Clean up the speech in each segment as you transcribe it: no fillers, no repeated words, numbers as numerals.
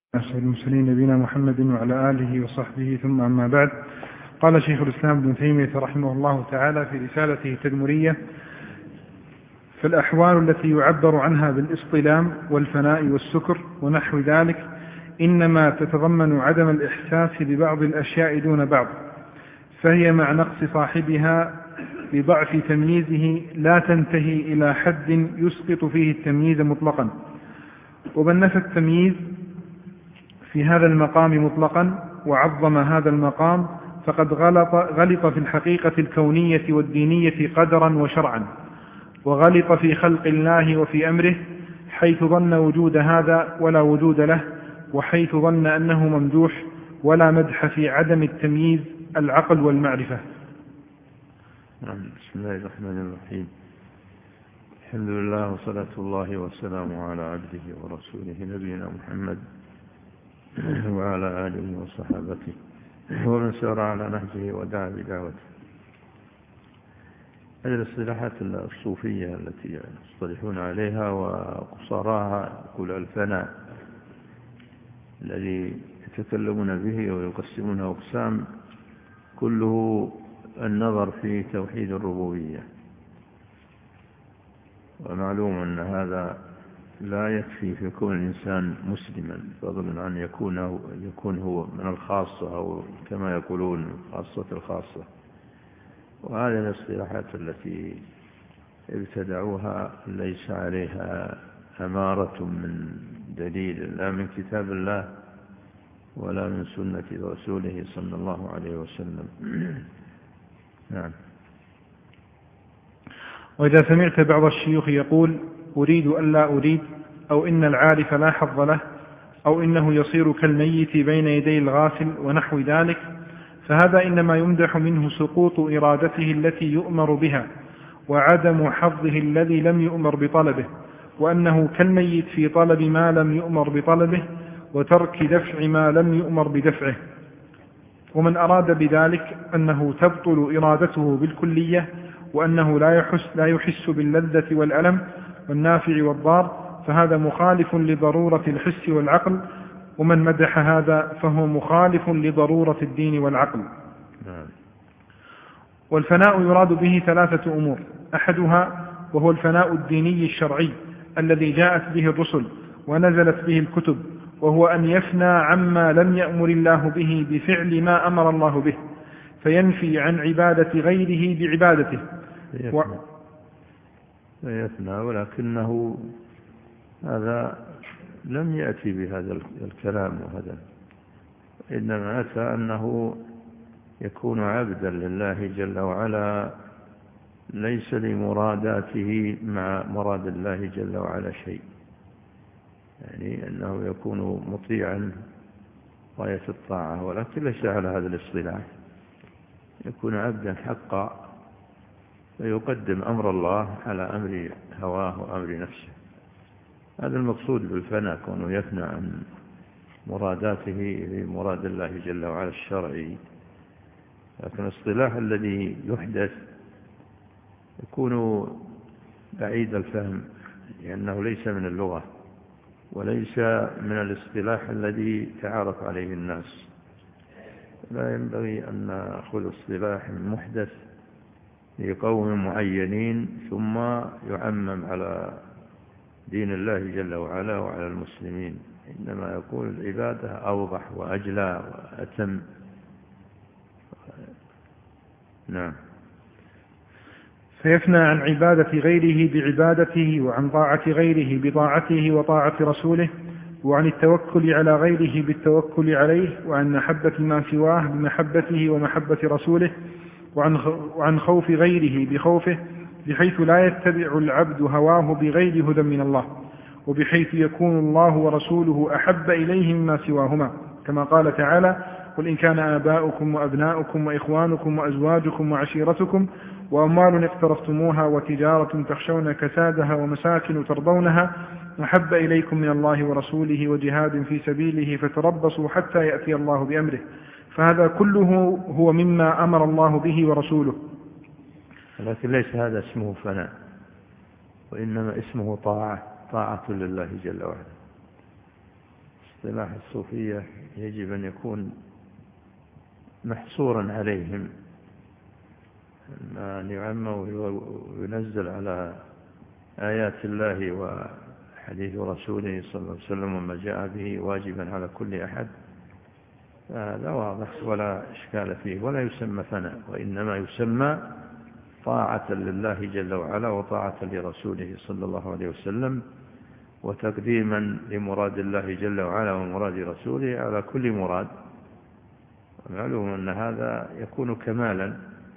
أشهد المرسلين نبينا محمد وعلى آله وصحبه ثم أما بعد. قال شيخ الإسلام ابن تيمية رحمه الله تعالى في رسالته التدمرية: فالأحوال التي يعبر عنها بالاصطلام والفناء والسكر ونحو ذلك إنما تتضمن عدم الإحساس ببعض الأشياء دون بعض، فهي مع نقص صاحبها بضعف تمييزه لا تنتهي إلى حد يسقط فيه التمييز مطلقا. ومن نفى التمييز في هذا المقام مطلقا وعظم هذا المقام فقد غلط في الحقيقة الكونية والدينية قدرا وشرعا، وغلط في خلق الله وفي أمره، حيث ظن وجود هذا ولا وجود له، وحيث ظن أنه ممدوح ولا مدح في عدم التمييز العقل والمعرفة. بسم الله الرحمن الرحيم. الحمد لله وصلاة الله وسلامه على عبده ورسوله نبينا محمد وعلى آله وصحابته ومن سار على نهجه ودعا بدعوته. هذه الاصطلاحات الصوفية التي يصطلحون عليها وقصاراها يقول الفناء الذي يتكلمون به ويقسمونه أقسام، كله النظر في توحيد الربوبية. ومعلوم أن هذا لا يكفي في كون الإنسان مسلما، فضلا عن يكون هو من الخاصة أو كما يقولون خاصة الخاصة. وهذه الاصطلاحات التي ابتدعوها ليس عليها أمارة من دليل، لا من كتاب الله ولا من سنة رسوله صلى الله عليه وسلم. نعم. وإذا سمعت بعض الشيوخ يقول أريد أن لا أريد، أو إن العارف لا حظ له، أو إنه يصير كالميت بين يدي الغاسل ونحو ذلك، فهذا إنما يمدح منه سقوط إرادته التي يؤمر بها وعدم حظه الذي لم يؤمر بطلبه، وأنه كالميت في طلب ما لم يؤمر بطلبه وترك دفع ما لم يؤمر بدفعه. ومن أراد بذلك أنه تبطل إرادته بالكلية، وأنه لا يحس باللذة والألم والنافع والضار، فهذا مخالف لضرورة الحس والعقل. ومن مدح هذا فهو مخالف لضرورة الدين والعقل. والفناء يراد به ثلاثة أمور: أحدها وهو الفناء الديني الشرعي الذي جاءت به الرسل ونزلت به الكتب، وهو أن يفنى عما لم يأمر الله به بفعل ما أمر الله به، فينفي عن عبادة غيره بعبادته. يفنى، ولكنه هذا لم يأتي بهذا الكلام، وهذا إنما أتى أنه يكون عبدا لله جل وعلا، ليس لمراداته مع مراد الله جل وعلا شيء، يعني أنه يكون مطيعا غاية الطاعة، ولكن ليس على هذا الاصطلاح، يكون عبدا حقا فيقدم أمر الله على أمر هواه وأمر نفسه. هذا المقصود بالفناء، كونه يفنى عن مراداته لمراد الله جل وعلا الشرعي. لكن الاصطلاح الذي يحدث يكون بعيد الفهم، لأنه ليس من اللغة وليس من الاصطلاح الذي تعارف عليه الناس. لا ينبغي أن نأخذ اصطلاح محدث لقوم معينين ثم يعمم على دين الله جل وعلا وعلى المسلمين، إنما يكون العبادة أوضح وأجلى وأتم. نعم. فيفنى عن عبادة غيره بعبادته، وعن طاعة غيره بطاعته وطاعة رسوله، وعن التوكل على غيره بالتوكل عليه، وعن محبة ما سواه بمحبته ومحبة رسوله، وعن خوف غيره بخوفه، بحيث لا يتبع العبد هواه بغير هدى من الله، وبحيث يكون الله ورسوله أحب إليه مما سواهما، كما قال تعالى: قل إن كان آباؤكم وأبناؤكم وإخوانكم وأزواجكم وعشيرتكم وأموال اقترفتموها وتجارة تخشون كسادها ومساكن ترضونها أحب إليكم من الله ورسوله وجهاد في سبيله فتربصوا حتى يأتي الله بأمره. فهذا كله هو مما أمر الله به ورسوله. لكن ليس هذا اسمه فناء، وإنما اسمه طاعة لله جل وعلا. اصطلاح الصوفية يجب أن يكون محصورا عليهم، أن يعم وينزل على آيات الله وحديث رسوله صلى الله عليه وسلم وما جاء به واجبا على كل أحد، لا واضح ولا إشكال فيه، ولا يسمى ثناء، وإنما يسمى طاعة لله جل وعلا وطاعة لرسوله صلى الله عليه وسلم، وتقديما لمراد الله جل وعلا ومراد رسوله على كل مراد. ومعلوم أن هذا يكون كمالا،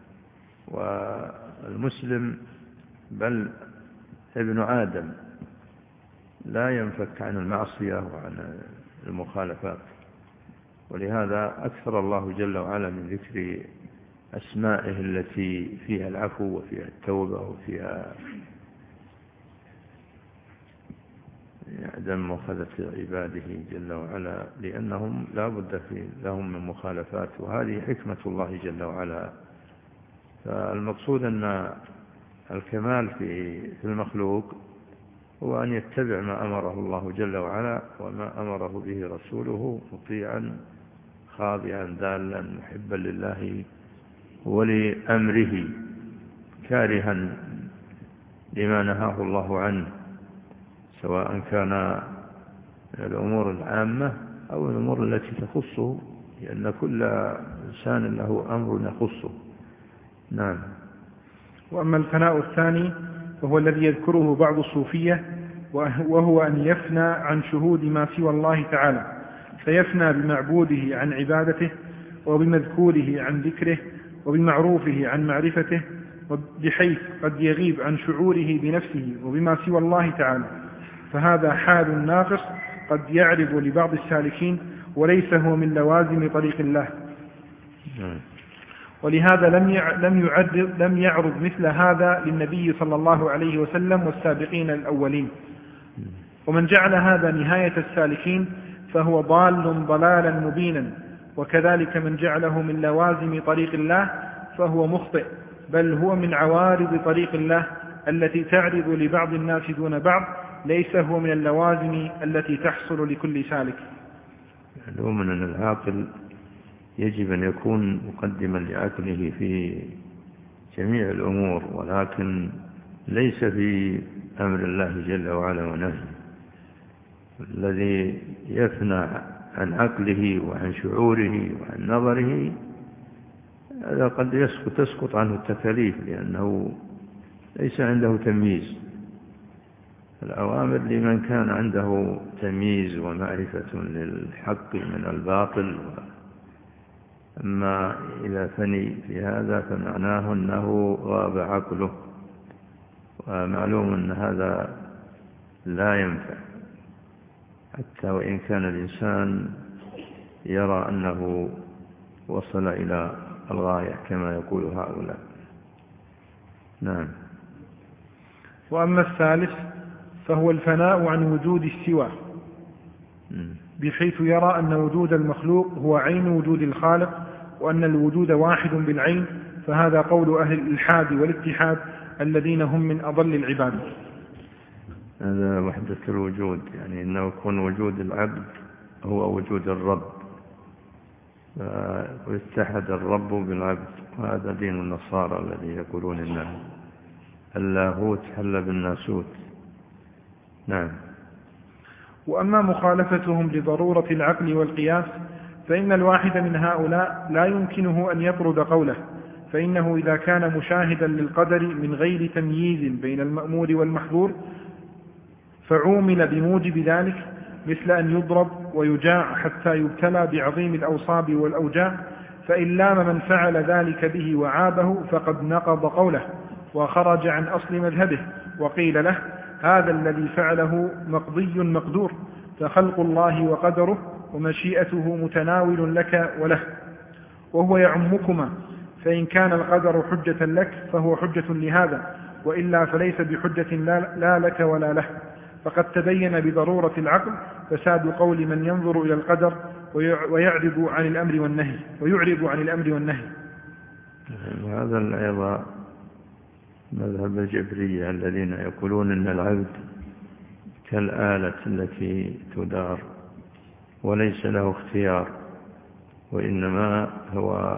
والمسلم بل ابن آدم لا ينفك عن المعصية وعن المخالفات، ولهذا أكثر الله جل وعلا من ذكر أسمائه التي فيها العفو وفيها التوبة وفيها عدم مؤاخذة عباده جل وعلا، لأنهم لا بد لهم من مخالفات، وهذه حكمة الله جل وعلا. فالمقصود أن الكمال في المخلوق هو أن يتبع ما أمره الله جل وعلا وما أمره به رسوله، مطيعا خاضعا ذالا محبا لله ولأمره، كارها لما نهاه الله عنه، سواء كان الأمور العامة أو الأمور التي تخصه، لأن كل إنسان له أمر يخصه. نعم. وأما الفناء الثاني وهو الذي يذكره بعض الصوفية، وهو أن يفنى عن شهود ما سوى الله تعالى، فيفنى بمعبوده عن عبادته، وبمذكوره عن ذكره، وبمعروفه عن معرفته، بحيث قد يغيب عن شعوره بنفسه وبما سوى الله تعالى، فهذا حال ناقص قد يعرض لبعض السالكين، وليس هو من لوازم طريق الله. ولهذا لم يعرض مثل هذا للنبي صلى الله عليه وسلم والسابقين الأولين. ومن جعل هذا نهاية السالكين فهو ضال ضلالا مبينا، وكذلك من جعله من لوازم طريق الله فهو مخطئ، بل هو من عوارض طريق الله التي تعرض لبعض الناس دون بعض، ليس هو من اللوازم التي تحصل لكل سالك. معلوم أن العاقل يجب أن يكون مقدما لعقله في جميع الأمور، ولكن ليس في أمر الله جل وعلا ونهيه. الذي يفنى عن عقله وعن شعوره وعن نظره هذا قد تسقط عنه التكاليف، لأنه ليس عنده تمييز. الأوامر لمن كان عنده تمييز ومعرفة للحق من الباطل، أما إذا فني في هذا فمعناه أنه غاب عقله، ومعلوم أن هذا لا ينفع، حتى وإن كان الإنسان يرى أنه وصل إلى الغاية كما يقول هؤلاء. نعم. وأما الثالث فهو الفناء عن وجود السوى، بحيث يرى أن وجود المخلوق هو عين وجود الخالق، وأن الوجود واحد بالعين، فهذا قول أهل الإلحاد والاتحاد الذين هم من أضل العباد. هذا وحدة الوجود، يعني أنه يكون وجود العبد هو وجود الرب، ويتحد الرب بالعبد، وهذا دين النصارى الذي يقولون إن اللاهوت حل بالناسوت. نعم. وأما مخالفتهم لضرورة العقل والقياس، فإن الواحد من هؤلاء لا يمكنه أن يطرد قوله، فإنه إذا كان مشاهدا للقدر من غير تمييز بين المأمور والمحظور فعومل بموجب ذلك، مثل أن يضرب ويجاع حتى يبتلى بعظيم الأوصاب والأوجاع، فإن لام من فعل ذلك به وعابه فقد نقض قوله وخرج عن أصل مذهبه، وقيل له هذا الذي فعله مقضي مقدور، فخلق الله وقدره ومشيئته متناول لك وله، وهو يعمكما، فإن كان القدر حجة لك فهو حجة لهذا، وإلا فليس بحجة لا لك ولا له. فقد تبين بضرورة العقل فساد قول من ينظر إلى القدر ويعرض عن الأمر والنهي. وهذا أيضا مذهب الجبرية الذين يقولون أن العبد كالآلة التي تدار، وليس له اختيار، وإنما هو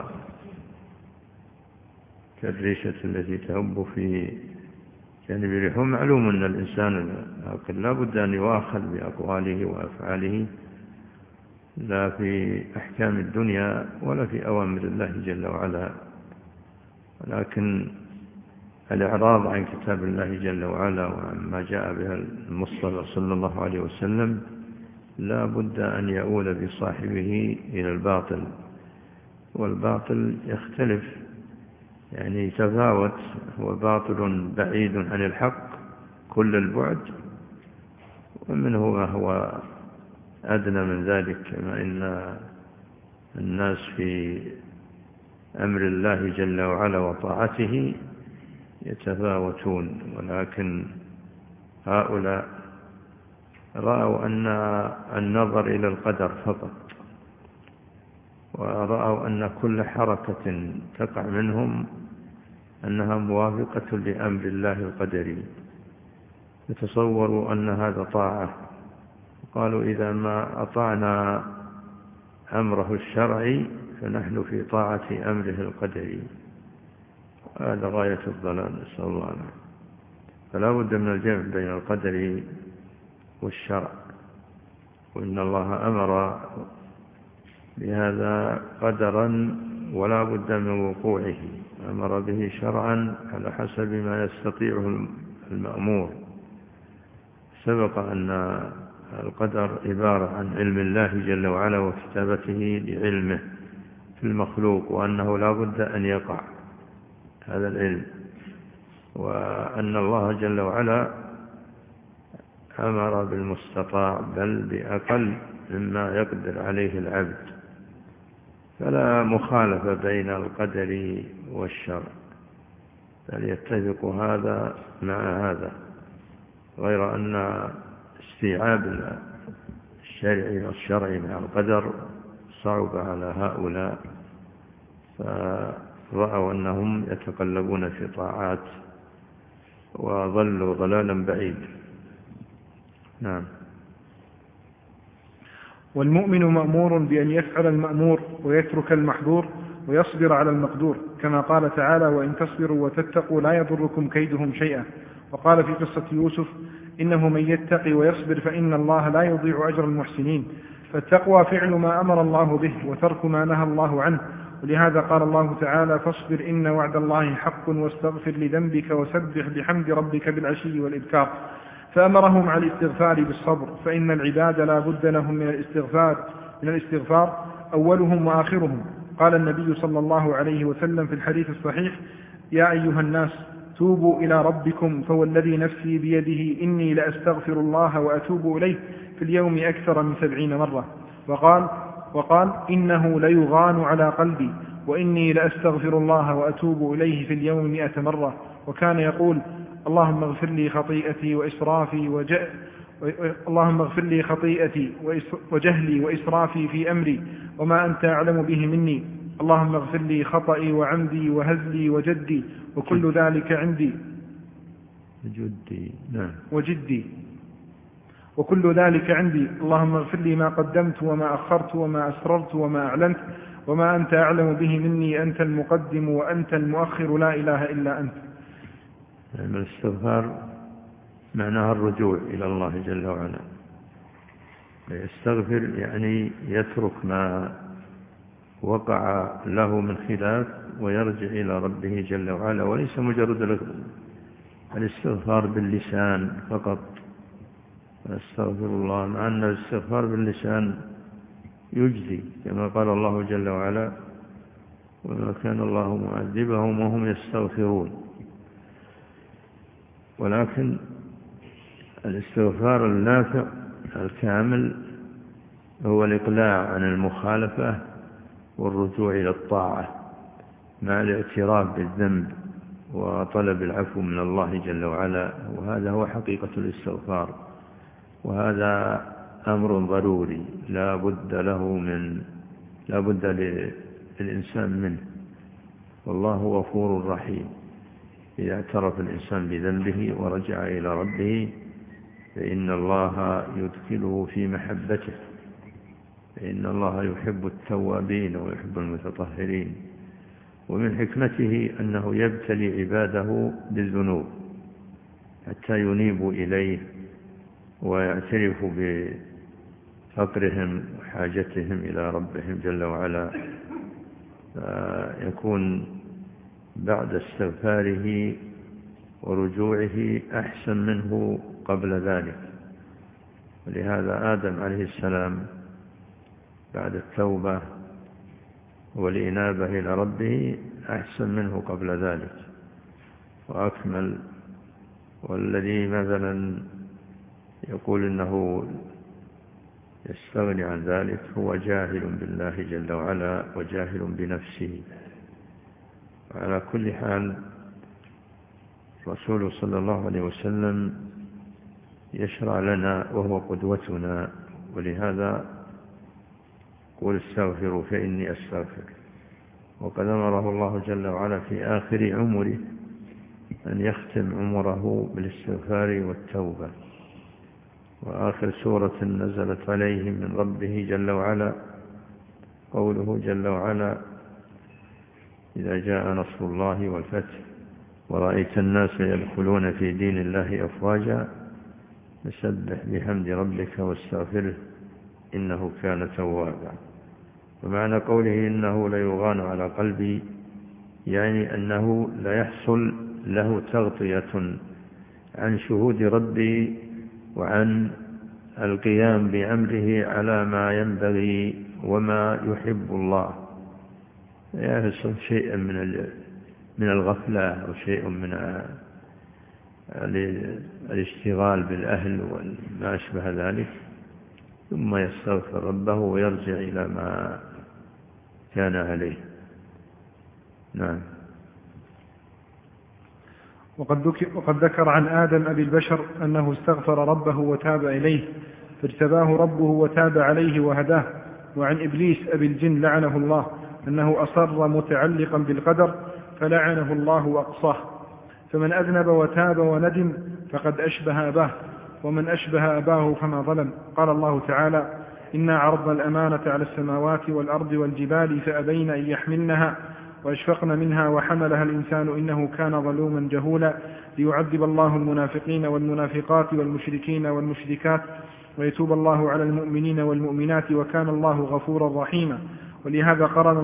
كالريشة التي تهب في جانب الريح. معلوم أن الإنسان لا بد أن يؤاخذ بأقواله وأفعاله، لا في أحكام الدنيا ولا في أوامر الله جل وعلا، لكن الإعراض عن كتاب الله جل وعلا وعما جاء بها المصطفى صلى الله عليه وسلم لا بد أن يؤول بصاحبه إلى الباطل، والباطل يختلف، يعني يتفاوت، هو باطل بعيد عن الحق كل البعد، ومنه ما هو أدنى من ذلك، كما إن الناس في أمر الله جل وعلا وطاعته يتفاوتون، ولكن هؤلاء رأوا أن النظر إلى القدر فقط، ورأوا أن كل حركة تقع منهم أنها موافقة لأمر الله القدري، يتصوروا أن هذا طاعة، قالوا إذا ما أطعنا أمره الشرعي فنحن في طاعة أمره القدري. هذا غاية الضلال، نسأل الله عنه. فلا بد من الجمع بين القدر والشرع، وإن الله أمر بهذا قدرا ولا بد من وقوعه، أمر به شرعا على حسب ما يستطيعه المأمور. سبق أن القدر عبارة عن علم الله جل وعلا وكتابته لعلمه في المخلوق، وأنه لا بد أن يقع هذا العلم، وأن الله جل وعلا أمر بالمستطاع بل بأقل مما يقدر عليه العبد، فلا مخالفة بين القدر والشرع، بل يتفق هذا مع هذا، غير أن استيعاب الشرع مع القدر صعب على هؤلاء، فرأوا أنهم يتقلبون في طاعات وظلوا ضلالا بعيدا. نعم. والمؤمن مأمور بأن يفعل المأمور ويترك المحظور ويصبر على المقدور، كما قال تعالى: وإن تصبروا وتتقوا لا يضركم كيدهم شيئا. وقال في قصة يوسف: إنه من يتقي ويصبر فإن الله لا يضيع أجر المحسنين. فالتقوى فعل ما أمر الله به وترك ما نهى الله عنه، ولهذا قال الله تعالى: فاصبر إن وعد الله حق واستغفر لذنبك وسبح بحمد ربك بالعشي والإبكار. فأمرهم على الاستغفار بالصبر، فإن العباد لا بد لهم من الاستغفار أولهم وآخرهم. قال النبي صلى الله عليه وسلم في الحديث الصحيح: يا أيها الناس توبوا إلى ربكم فوالذي نفسي بيده إني لأستغفر الله وأتوب إليه في اليوم أكثر من 70 مرة. وقال إنه ليغان على قلبي وإني لأستغفر الله وأتوب إليه في اليوم 100 مرة. وكان يقول: اللهم اغفر لي خطيئتي وجهلي وإسرافي في أمري وما أنت أعلم به مني. اللهم اغفر لي خطئي وعمدي وهزلي وجدي وكل ذلك عندي وجدي وكل ذلك عندي. اللهم اغفر لي ما قدمت وما أخرت وما أسررت وما أعلنت وما أنت أعلم به مني. أنت المقدم وأنت المؤخر لا إله إلا أنت. الاستغفار معناها الرجوع إلى الله جل وعلا. يستغفر يعني يترك ما وقع له من خلاف ويرجع إلى ربه جل وعلا، وليس مجرد الاستغفار باللسان فقط. أستغفر الله، مع أن الاستغفار باللسان يجزي، كما قال الله جل وعلا: وما كان الله معذبهم وهم يستغفرون. ولكن الاستغفار النافع الكامل هو الإقلاع عن المخالفة والرجوع إلى الطاعة مع الاعتراف بالذنب وطلب العفو من الله جل وعلا، وهذا هو حقيقة الاستغفار، وهذا أمر ضروري لا بد للإنسان منه. والله غفور رحيم، إذا اعترف الإنسان بذنبه ورجع إلى ربه فإن الله يدخله في محبته إن الله يحب التوابين ويحب المتطهرين. ومن حكمته أنه يبتلي عباده بالذنوب حتى ينيبوا إليه ويعترفوا بفقرهم وحاجتهم إلى ربهم جل وعلا، يكون بعد استغفاره ورجوعه أحسن منه قبل ذلك. ولهذا آدم عليه السلام بعد التوبة والإنابة إلى ربه أحسن منه قبل ذلك وأكمل. والذي مثلا يقول إنه يستغني عن ذلك هو جاهل بالله جل وعلا وجاهل بنفسه. وعلى كل حال الرسول صلى الله عليه وسلم يشرع لنا وهو قدوتنا، ولهذا قل استغفروا فإني أستغفر. وقد أمره الله جل وعلا في آخر عمره أن يختم عمره بالاستغفار والتوبة. وآخر سورة نزلت عليه من ربه جل وعلا قوله جل وعلا: إذا جاء نصر الله والفتح ورأيت الناس يدخلون في دين الله أفواجا فسبح بحمد ربك واستغفره إنه كان توابا. ومعنى قوله إنه ليغان على قلبي يعني أنه لا يحصل له تغطية عن شهود ربي وعن القيام بأمره على ما ينبغي وما يحب الله، يحصل شيء من الغفلة أو شيء من الاشتغال بالأهل وما أشبه ذلك، ثم يستغفر ربه ويرجع إلى ما كان عليه. نعم. وقد ذكر عن آدم أبي البشر أنه استغفر ربه وتاب إليه فاجتباه ربه وتاب عليه وهداه. وعن إبليس أبي الجن لعنه الله أنه أصر متعلقا بالقدر فلعنه الله وأقصاه. فمن أذنب وتاب وندم فقد أشبه أباه، ومن أشبه أباه فما ظلم. قال الله تعالى: إنا عرضنا الأمانة على السماوات والأرض والجبال فأبين أن يحملنها وأشفقن منها وحملها الإنسان إنه كان ظلوما جهولا ليعذب الله المنافقين والمنافقات والمشركين والمشركات ويتوب الله على المؤمنين والمؤمنات وكان الله غفورا رحيما. ولهذا قرن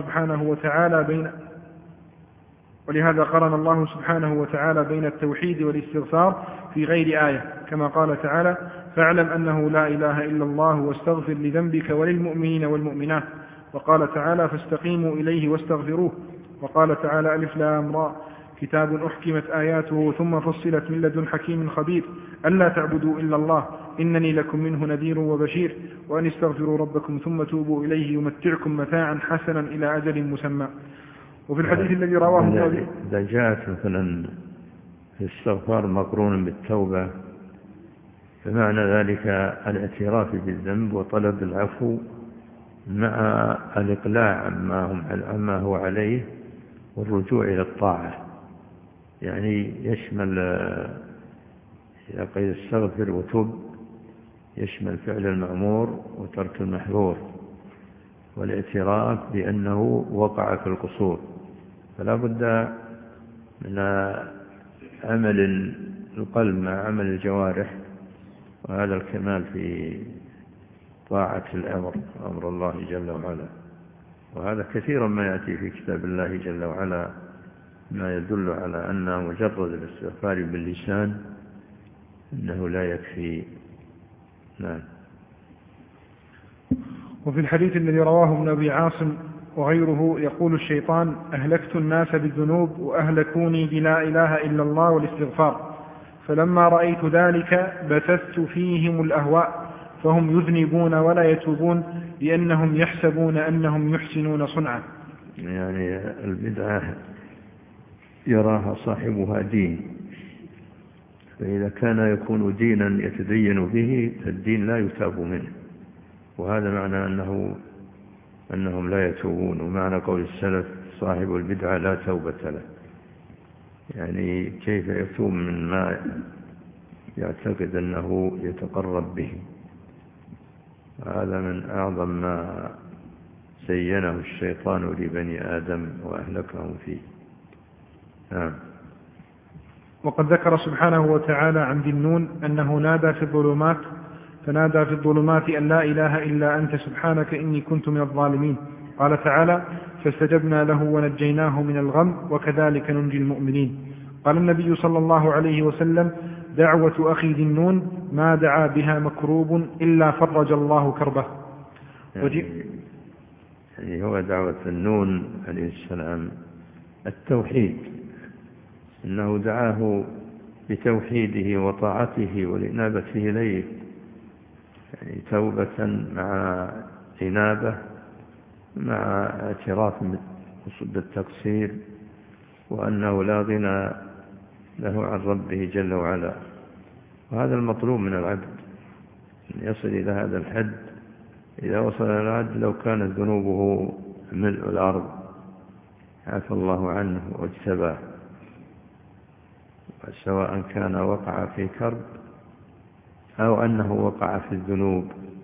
الله سبحانه وتعالى بين التوحيد والاستغفار في غير آية، كما قال تعالى: فاعلم أنه لا إله إلا الله واستغفر لذنبك وللمؤمنين والمؤمنات. وقال تعالى: فاستقيموا إليه واستغفروه. وقال تعالى: ألف لام را كتاب أحكمت آياته ثم فصلت من لدن حكيم خبير ألا تعبدوا إلا الله إنني لكم منه نذير وبشير وأن استغفروا ربكم ثم توبوا إليه يمتعكم متاعا حسنا إلى أجل مسمى. وفي الحديث الذي رواه إذا جاءت مثلا الاستغفار مقرون بالتوبة فمعنى ذلك الاعتراف بالذنب وطلب العفو مع الإقلاع عما هو عليه والرجوع إلى الطاعة. يعني يشمل إذا قيل استغفر وتب يشمل فعل المأمور وترك المحظور والاعتراف بأنه وقع في القصور. فلا بد من عمل القلب مع عمل الجوارح، وهذا الكمال في طاعة أمر الله جل وعلا. وهذا كثيرا ما يأتي في كتاب الله جل وعلا ما يدل على أن مجرد الاستغفار باللسان إنه لا يكفي. نعم. وفي الحديث الذي رواه ابن أبي عاصم وغيره يقول الشيطان: أهلكت الناس بالذنوب وأهلكوني بلا إله إلا الله والاستغفار، فلما رأيت ذلك بثثت فيهم الأهواء فهم يذنبون ولا يتوبون لأنهم يحسبون أنهم يحسنون صنعا. يعني البدعة يراها صاحبها دين، فإذا كان يكون دينا يتدين به فالدين لا يتاب منه، وهذا معنى أنهم لا يتوبون. ومعنى قول السلف: صاحب البدعة لا توبة له. يعني كيف يتوب من ما يعتقد أنه يتقرب به. وهذا من أعظم ما زينه الشيطان لبني آدم وأهلكهم فيه. نعم. وقد ذكر سبحانه وتعالى عن ذي النون أنه نادى في الظلمات فنادى في الظلمات أن لا إله إلا أنت سبحانك إني كنت من الظالمين. قال تعالى فاستجبنا له ونجيناه من الغم وكذلك ننجي المؤمنين. قال النبي صلى الله عليه وسلم دعوة أخي ذي النون ما دعا بها مكروب إلا فرج الله كربه. يعني هو دعوة النون عليه السلام التوحيد، إنه دعاه بتوحيده وطاعته والإنابة إليه، يعني توبة مع إنابة مع اعتراف بالتقصير وأنه لا غنى له عن ربه جل وعلا. وهذا المطلوب من العبد أن يصل إلى هذا الحد. إذا وصل إلى العبد لو كانت ذنوبه ملء الأرض عفى الله عنه واجتباه، سواء كان وقع في كرب أو أنه وقع في الذنوب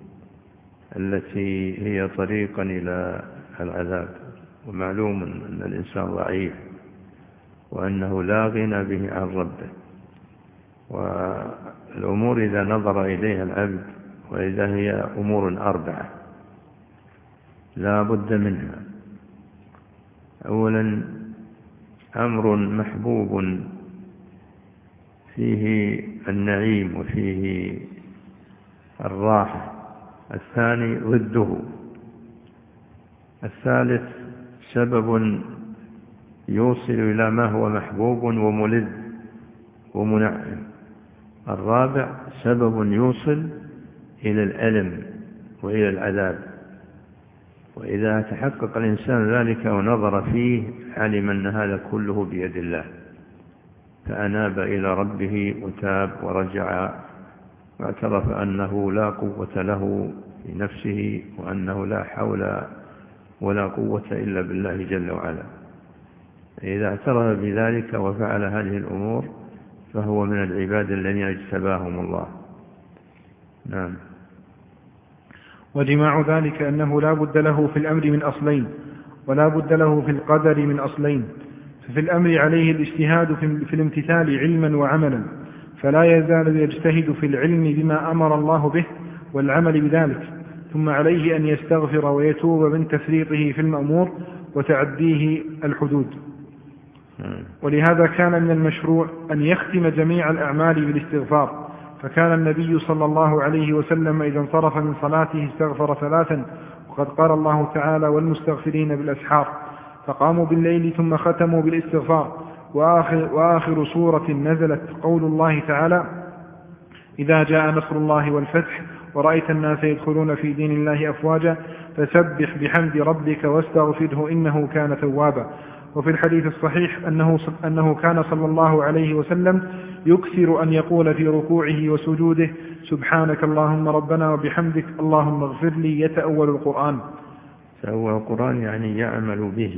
التي هي طريقا إلى العذاب. ومعلوم أن الإنسان ضعيف وأنه لا غنى به عن ربه، والأمور إذا نظر إليها العبد وإذا هي أمور أربعة لا بد منها. أولا أمر محبوب فيه النعيم وفيه الراحة، الثاني ضده، الثالث سبب يوصل إلى ما هو محبوب وملذ ومنعم، الرابع سبب يوصل إلى الألم وإلى العذاب. وإذا تحقق الإنسان ذلك ونظر فيه علم أن هذا كله بيد الله، فأناب إلى ربه وتاب ورجع واعترف أنه لا قوة له في نفسه وأنه لا حول ولا قوة إلا بالله جل وعلا. إذا اعترف بذلك وفعل هذه الأمور فهو من العباد الذين اجتباهم الله. نعم. وجماع ذلك أنه لا بد له في الأمر من أصلين ولا بد له في القدر من أصلين. ففي الأمر عليه الاجتهاد في الامتثال علما وعملا، فلا يزال يجتهد في العلم بما أمر الله به والعمل بذلك، ثم عليه أن يستغفر ويتوب من تفريطه في المأمور وتعديه الحدود. ولهذا كان من المشروع أن يختم جميع الأعمال بالاستغفار، فكان النبي صلى الله عليه وسلم إذا انصرف من صلاته استغفر ثلاثا، وقد قال الله تعالى والمستغفرين بالأسحار، فقاموا بالليل ثم ختموا بالاستغفار. وآخر سورة نزلت قول الله تعالى إذا جاء نصر الله والفتح ورأيت الناس يدخلون في دين الله أفواجا فسبح بحمد ربك واستغفره إنه كان توابا. وفي الحديث الصحيح أنه كان صلى الله عليه وسلم يكثر أن يقول في ركوعه وسجوده سبحانك اللهم ربنا وبحمدك اللهم اغفر لي. يتأول القرآن. تأول القرآن يعني يعمل به.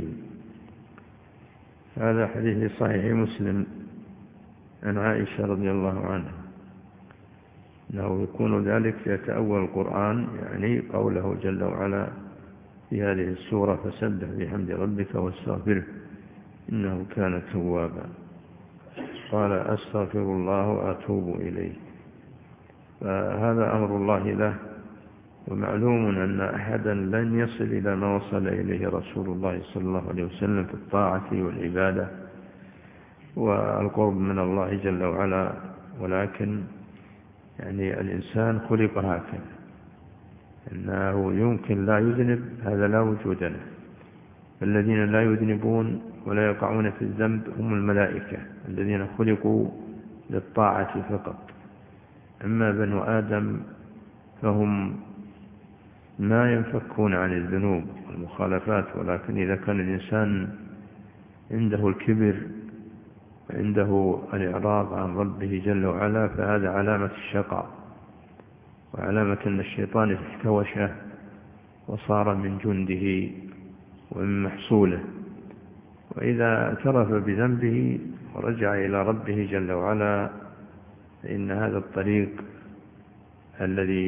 هذا حديث صحيح مسلم عن عائشة رضي الله عنها أنه يكون ذلك يتأول القرآن، يعني قوله جل وعلا في هذه السورة فسبح بحمد ربك واستغفره إنه كان توابا. قال أستغفر الله وأتوب إليه. فهذا أمر الله له، ومعلوم أن أحدا لن يصل إلى ما وصل إليه رسول الله صلى الله عليه وسلم في الطاعة والعبادة والقرب من الله جل وعلا، ولكن يعني الإنسان خلق هكذا أنه يمكن لا يذنب، هذا لا وجود له. الذين لا يذنبون ولا يقعون في الذنب هم الملائكة الذين خلقوا للطاعة فقط. أما بنو آدم فهم ما ينفكون عن الذنوب والمخالفات، ولكن إذا كان الإنسان عنده الكبر وعنده الإعراض عن ربه جل وعلا فهذا علامة الشقاء وعلامة أن الشيطان استوشه وصار من جنده ومن محصوله. وإذا اعترف بذنبه ورجع إلى ربه جل وعلا فإن هذا الطريق الذي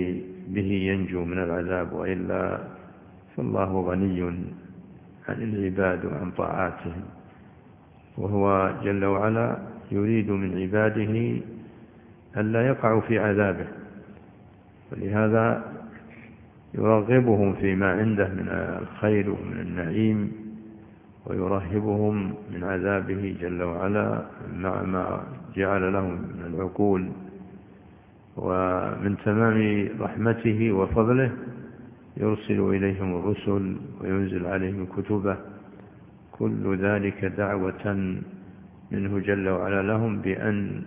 به ينجو من العذاب، وإلا فالله غني عن العباد وعن طاعاتهم، وهو جل وعلا يريد من عباده ألا يقعوا في عذابه، ولهذا يرغبهم فيما عنده من الخير ومن النعيم، ويرهبهم من عذابه جل وعلا مع ما جعل لهم من العقول. ومن تمام رحمته وفضله يرسل إليهم الرسل وينزل عليهم كتبه، كل ذلك دعوة منه جل وعلا لهم بأن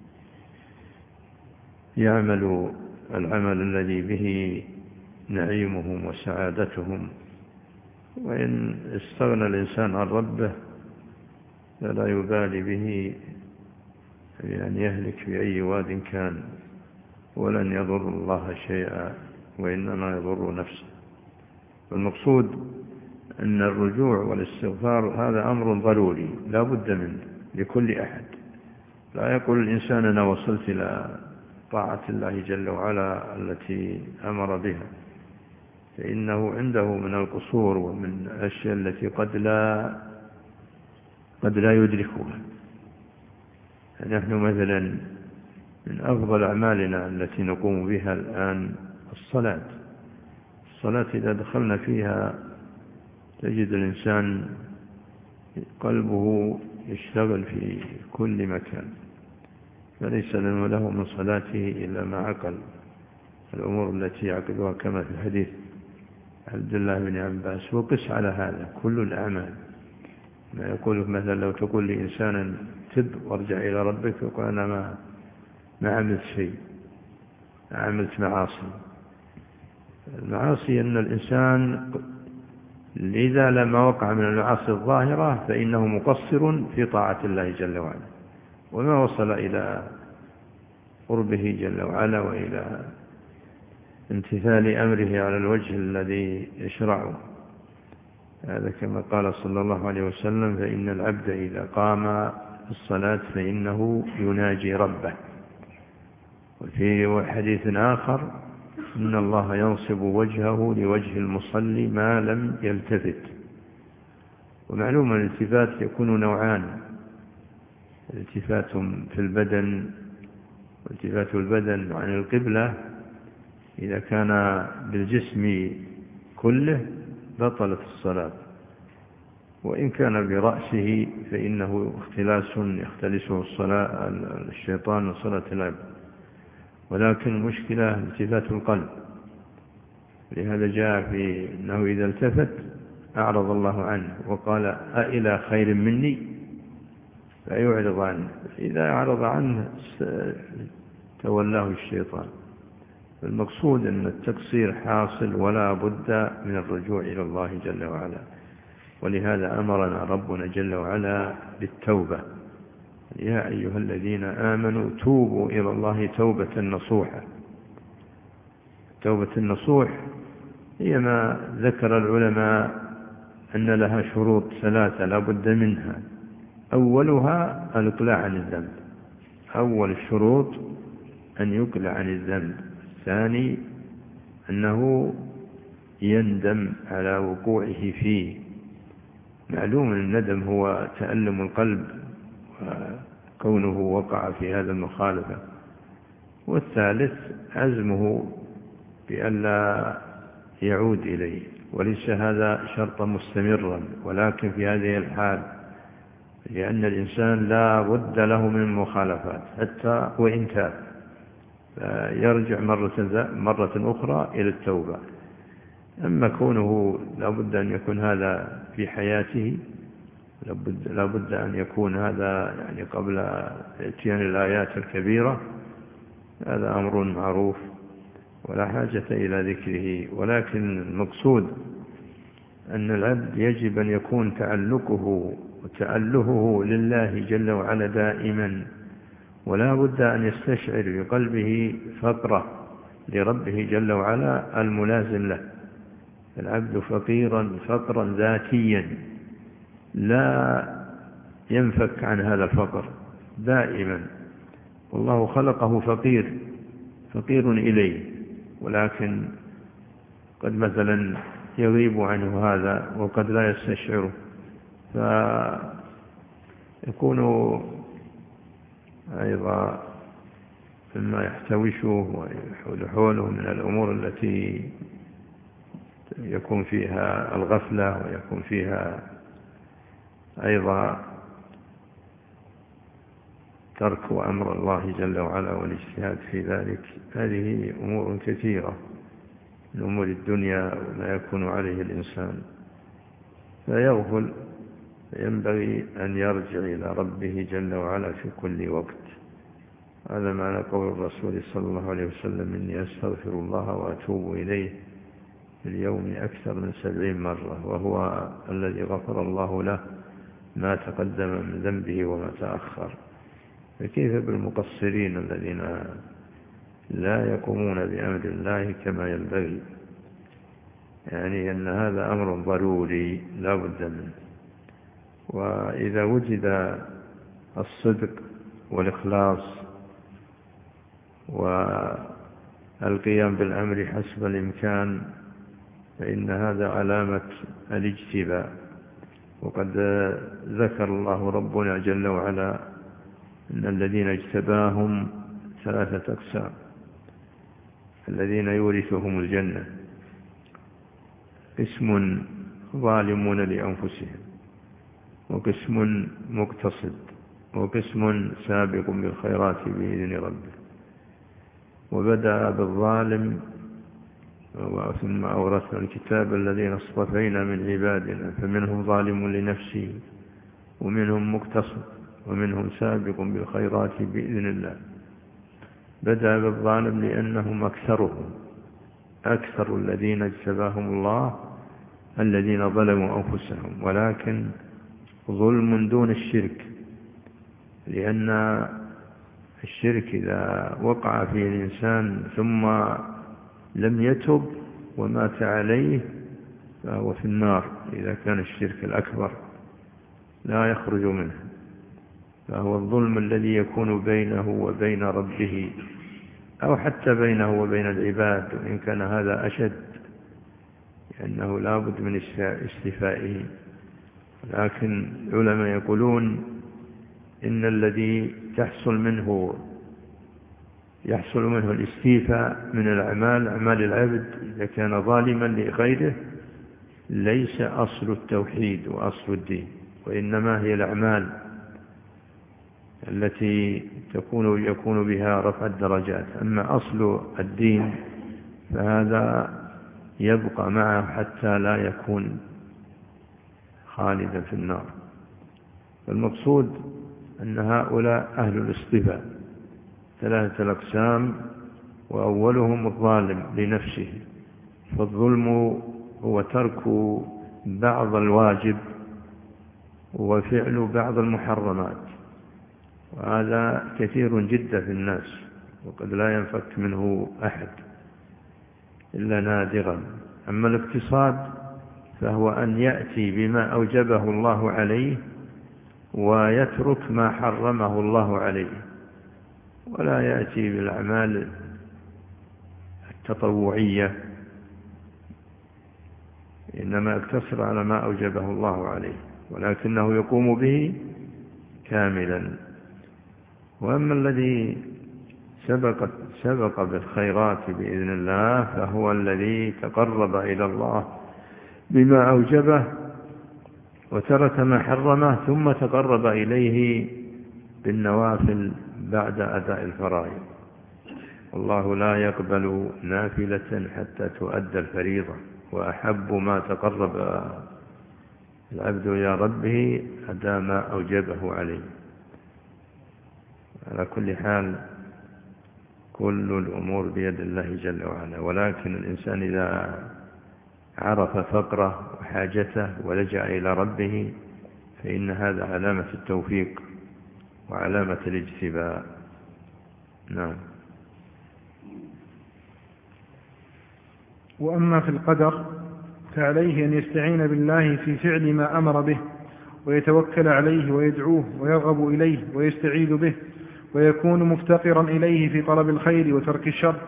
يعملوا العمل الذي به نعيمهم وسعادتهم. وإن استغنى الإنسان عن ربه فلا يبالي به بأن يهلك في أي واد كان، ولن يضر الله شيئا وإنما يضر نفسه. والمقصود أن الرجوع والاستغفار هذا أمر ضروري لا بد منه لكل أحد. لا يقول الإنسان أنا وصلت إلى طاعة الله جل وعلا التي أمر بها، فإنه عنده من القصور ومن الأشياء التي قد لا يدركها. نحن مثلا من أفضل أعمالنا التي نقوم بها الآن الصلاة إذا دخلنا فيها تجد الإنسان قلبه يشتغل في كل مكان، فليس له من صلاته إلا ما عقل الأمور التي يعقلها، كما في الحديث عبد الله بن عباس. وقس على هذا كل الأعمال، ما يقول مثلا لو تقول لإنسانا تب وارجع إلى ربك يقول أنا ما عملت شيء، عملت معاصي. المعاصي أن الإنسان إذا لما وقع من المعاصي الظاهرة فإنه مقصر في طاعة الله جل وعلا، وما وصل إلى قربه جل وعلا وإلى امتثال أمره على الوجه الذي يشرعه. هذا كما قال صلى الله عليه وسلم فإن العبد إذا قام الصلاة فإنه يناجي ربه. وفي حديث آخر إن الله ينصب وجهه لوجه المصلي ما لم يلتفت. ومعلوم الالتفات يكون نوعان: التفات في البدن، والتفات البدن عن القبلة إذا كان بالجسم كله بطلت الصلاة، وإن كان برأسه فإنه يختلسه الشيطان من صلاة العبد. ولكن المشكلة التفات القلب، لهذا جاء في أنه إذا التفت أعرض الله عنه وقال أإلى خير مني، فيعرض عنه. إذا أعرض عنه تولاه الشيطان. المقصود أن التقصير حاصل ولا بد من الرجوع إلى الله جل وعلا، ولهذا أمرنا ربنا جل وعلا بالتوبة: يا أيها الذين آمنوا توبوا إلى الله توبة نصوحا. توبة النصوح هي ما ذكر العلماء أن لها شروط 3 لا بد منها. أولها الإقلاع عن الذنب، أول الشروط أن يقلع عن الذنب. الثاني أنه يندم على وقوعه فيه. معلوم الندم هو تألم القلب وكونه وقع في هذا المخالفة. والثالث عزمه بألا يعود إليه، وليس هذا شرطا مستمرا، ولكن في هذه الحال، لأن الإنسان لا بد له من مخالفات حتى وإن تاب، فيرجع مرة أخرى إلى التوبة. أما كونه لا بد أن يكون هذا في حياته، لا بد أن يكون هذا يعني قبل اتيان الآيات الكبيرة، هذا أمر معروف ولا حاجة إلى ذكره. ولكن المقصود أن العبد يجب أن يكون تعلقه وتألهه لله جل وعلا دائما، ولا بد أن يستشعر بقلبه فقرة لربه جل وعلا الملازم له. العبد فقرا ذاتيا لا ينفك عن هذا الفقر دائما، والله خلقه فقير إليه، ولكن قد مثلا يغيب عنه هذا وقد لا يستشعره، فيكون أيضا مما يحتوشه ويحول حوله من الأمور التي يكون فيها الغفلة ويكون فيها أيضا ترك أمر الله جل وعلا والاجتهاد في ذلك. هذه أمور كثيرة من أمور الدنيا وما يكون عليه الإنسان فيغفل، فينبغي أن يرجع إلى ربه جل وعلا في كل وقت. هذا معنى قول الرسول صلى الله عليه وسلم: إني أستغفر الله وأتوب إليه في اليوم أكثر من 70 مرة، وهو الذي غفر الله له ما تقدم من ذنبه وما تأخر. فكيف بالمقصرين الذين لا يقومون بأمر الله كما ينبغي؟ يعني أن هذا أمر ضروري لا بد منه. وإذا وجد الصدق والإخلاص والقيام بالأمر حسب الإمكان فإن هذا علامة الاجتباء. وقد ذكر الله ربنا جل وعلا إن الذين اجتباهم 3 أقسام: الذين يورثهم الجنة، قسم ظالمون لأنفسهم، وقسم مقتصد، وقسم سابق بالخيرات بإذن ربه. وبدأ بالظالم ثم أورثنا الكتاب الذين اصطفينا من عبادنا فمنهم ظالم لنفسه ومنهم مقتصد ومنهم سابق بالخيرات بإذن الله. بدأ بالظالم لأنهم أكثر الذين اجتباهم الله الذين ظلموا أنفسهم، ولكن ظلم دون الشرك، لأن الشرك إذا وقع فيه الإنسان ثم لم يتب ومات عليه فهو في النار. إذا كان الشرك الأكبر لا يخرج منه، فهو الظلم الذي يكون بينه وبين ربه أو حتى بينه وبين العباد، وإن كان هذا أشد لأنه لا بد من استيفائه. لكن العلماء يقولون إن الذي يحصل منه الاستيفاء من أعمال العبد إذا كان ظالما لغيره ليس أصل التوحيد وأصل الدين، وإنما هي الأعمال التي يكون بها رفع الدرجات. أما أصل الدين فهذا يبقى معه حتى لا يكون خالدا في النار. فالمقصود أن هؤلاء أهل الاصطفاء 3 أقسام، وأولهم الظالم لنفسه. فالظلم هو ترك بعض الواجب وفعل بعض المحرمات، وهذا كثير جدا في الناس وقد لا ينفك منه أحد إلا نادرا. أما الاقتصاد فهو أن يأتي بما أوجبه الله عليه ويترك ما حرمه الله عليه، ولا يأتي بالأعمال التطوعية، إنما يقتصر على ما أوجبه الله عليه ولكنه يقوم به كاملا. وأما الذي سبق بالخيرات بإذن الله فهو الذي تقرب إلى الله بما أوجبه وترك ما حرمه ثم تقرب إليه بالنوافل بعد أداء الفرائض. والله لا يقبل نافلة حتى تؤدى الفريضة، وأحب ما تقرب العبد إلى ربه أداء ما أوجبه عليه. على كل حال كل الأمور بيد الله جل وعلا، ولكن الإنسان إذا عرف فقره وحاجته ولجأ إلى ربه فإن هذا علامة التوفيق وعلامة الاجتباء. نعم. وأما في القدر فعليه أن يستعين بالله في فعل ما أمر به، ويتوكل عليه ويدعوه ويرغب إليه ويستعيذ به، ويكون مفتقرا إليه في طلب الخير وترك الشر،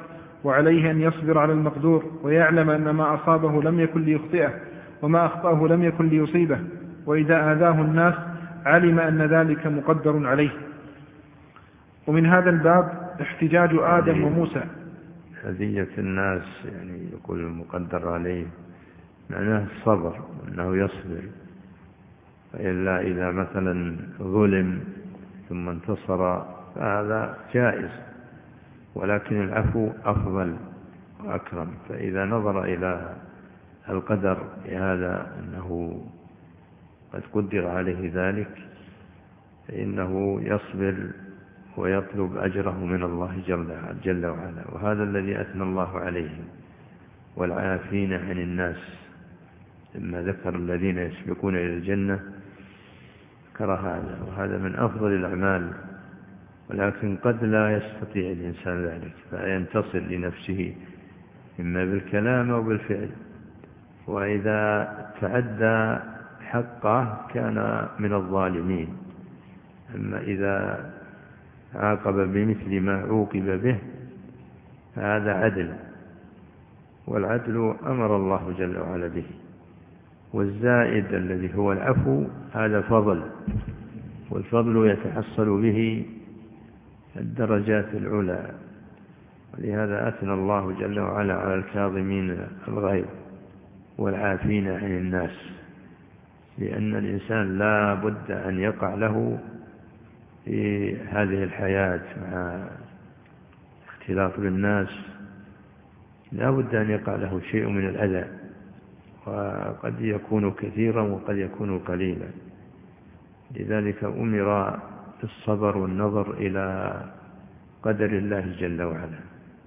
وعليه أن يصبر على المقدور، ويعلم أن ما أصابه لم يكن ليخطئه، وما أخطأه لم يكن ليصيبه، وإذا آذاه الناس علم أن ذلك مقدر عليه. ومن هذا الباب احتجاج آدم وموسى. أذية الناس يعني يقول المقدر عليه معناه الصبر، أنه يصبر، فإلا إذا مثلا ظلم ثم انتصر فهذا جائز، ولكن العفو أفضل وأكرم. فإذا نظر إلى القدر بهذا أنه قد قدر عليه ذلك فإنه يصبر ويطلب أجره من الله جل وعلا. وهذا الذي أثنى الله عليهم والعافين عن الناس. لما ذكر الذين يسبقون إلى الجنة ذكر هذا، وهذا من أفضل الأعمال، ولكن قد لا يستطيع الإنسان ذلك فينتصر لنفسه إما بالكلام أو بالفعل، وإذا تعدى حقه كان من الظالمين. أما إذا عاقب بمثل ما عوقب به هذا عدل، والعدل أمر الله جل وعلا به. والزائد الذي هو العفو هذا فضل، والفضل يتحصل به الدرجات العلى. ولهذا أثنى الله جل وعلا على الكاظمين الغيظ والعافين عن الناس، لأن الإنسان لا بد أن يقع له في هذه الحياة مع اختلاط بالناس، لا بد أن يقع له شيء من الأذى، وقد يكون كثيرا وقد يكون قليلا. لذلك أمر بالصبر والنظر إلى قدر الله جل وعلا.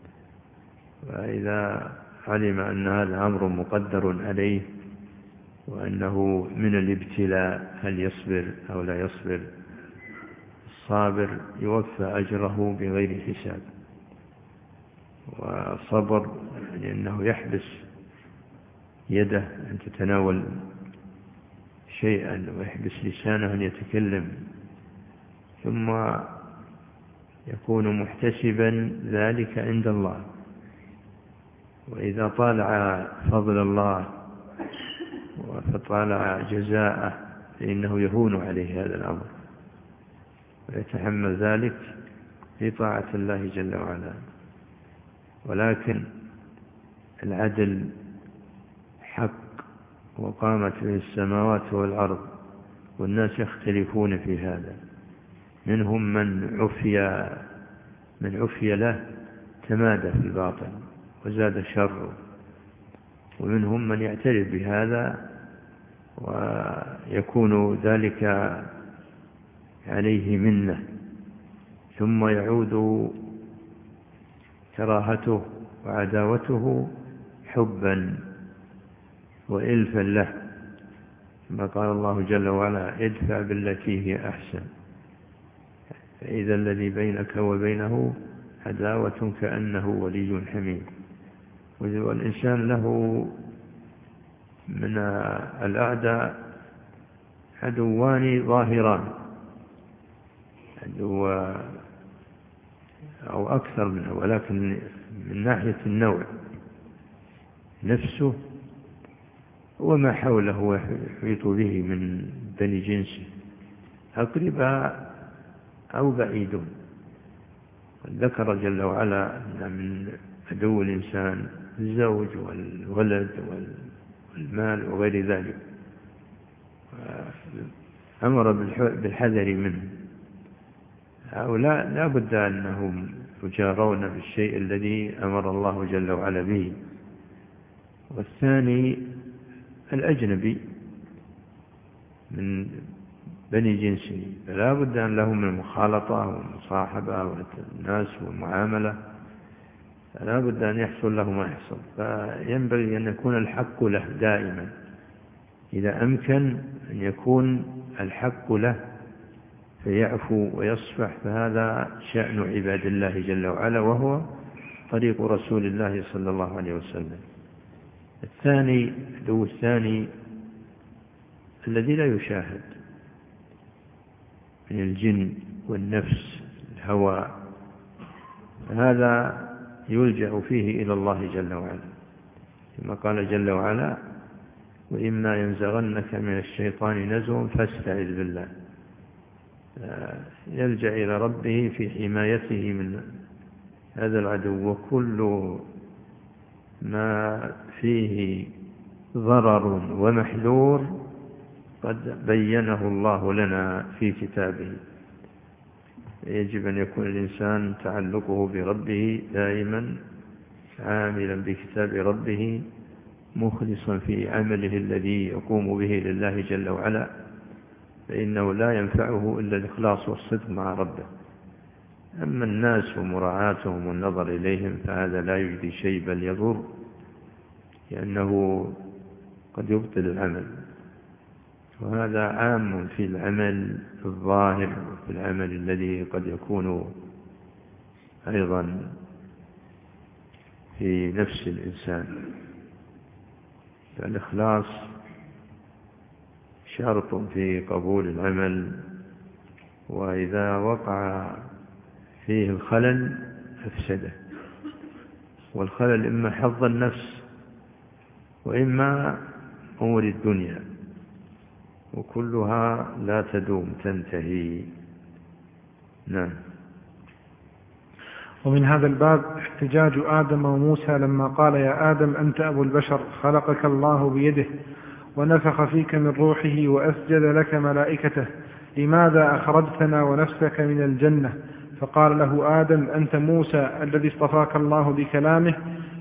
وإذا علم أن هذا أمر مقدر عليه وأنه من الابتلاء هل يصبر أو لا يصبر، الصابر يوفى أجره بغير حساب. وصبر لأنه يحبس يده أن تتناول شيئا، ويحبس لسانه أن يتكلم، ثم يكون محتسبا ذلك عند الله. وإذا طالع فضل الله وطالع جزاءه فإنه يهون عليه هذا الأمر ويتحمل ذلك في طاعة الله جل وعلا. ولكن العدل حق وقامت به السماوات والأرض، والناس يختلفون في هذا. منهم من عفي له تمادى في الباطل وزاد شره، ومنهم من يعترف بهذا ويكون ذلك عليه منه، ثم يعود كراهته وعداوته حبا وإلفا له، كما قال الله جل وعلا: ادفع بالتي هي أحسن فإذا الذي بينك وبينه عداوة كأنه ولي حميم. والإنسان له من الأعداء عدوان ظاهران، عدو أو أكثر منه، ولكن من ناحية النوع نفسه وما حوله ويحيط به من بني جنسه، أقرباء أو بعيدون. ذكر جل وعلا أن من عدو الإنسان الزوج والولد والمال وغير ذلك، أمر بالحذر منه. هؤلاء لا بد أنهم يجارون بالشيء الذي أمر الله جل وعلا به. والثاني الأجنبي من بني جنسه، فلا بد أن لهم من المخالطة والمصاحبة والناس والمعاملة، فلا بد أن يحصل له ما يحصل. فينبغي أن يكون الحق له دائما، إذا أمكن أن يكون الحق له فيعفو ويصفح، فهذا شأن عباد الله جل وعلا، وهو طريق رسول الله صلى الله عليه وسلم. الثاني العدو الثاني الذي لا يشاهد من الجن والنفس الهوى، هذا يلجأ فيه إلى الله جل وعلا، كما قال جل وعلا: وإما ينزغنك من الشيطان نزغ فاستعذ بالله. يلجأ إلى ربه في حمايته من هذا العدو، وكل ما فيه ضرر ومحذور قد بينه الله لنا في كتابه. يجب أن يكون الإنسان تعلقه بربه دائما عاملا بكتاب ربه، مخلصا في عمله الذي يقوم به لله جل وعلا، فإنه لا ينفعه إلا الإخلاص والصدق مع ربه. أما الناس ومراعاتهم والنظر إليهم فهذا لا يجدي شيء بل يضر، لأنه قد يبطل العمل. وهذا عام في العمل الظاهر وفي العمل الذي قد يكون أيضا في نفس الإنسان. فالإخلاص شرط في قبول العمل، وإذا وقع فيه الخلل أفسده. والخلل إما حظ النفس وإما أمور الدنيا، وكلها لا تدوم تنتهي. نعم. ومن هذا الباب احتجاج آدم وموسى لما قال: يا آدم أنت أبو البشر، خلقك الله بيده ونفخ فيك من روحه وأسجد لك ملائكته، لماذا أخرجتنا ونفسك من الجنة؟ فقال له آدم: أنت موسى الذي اصطفاك الله بكلامه،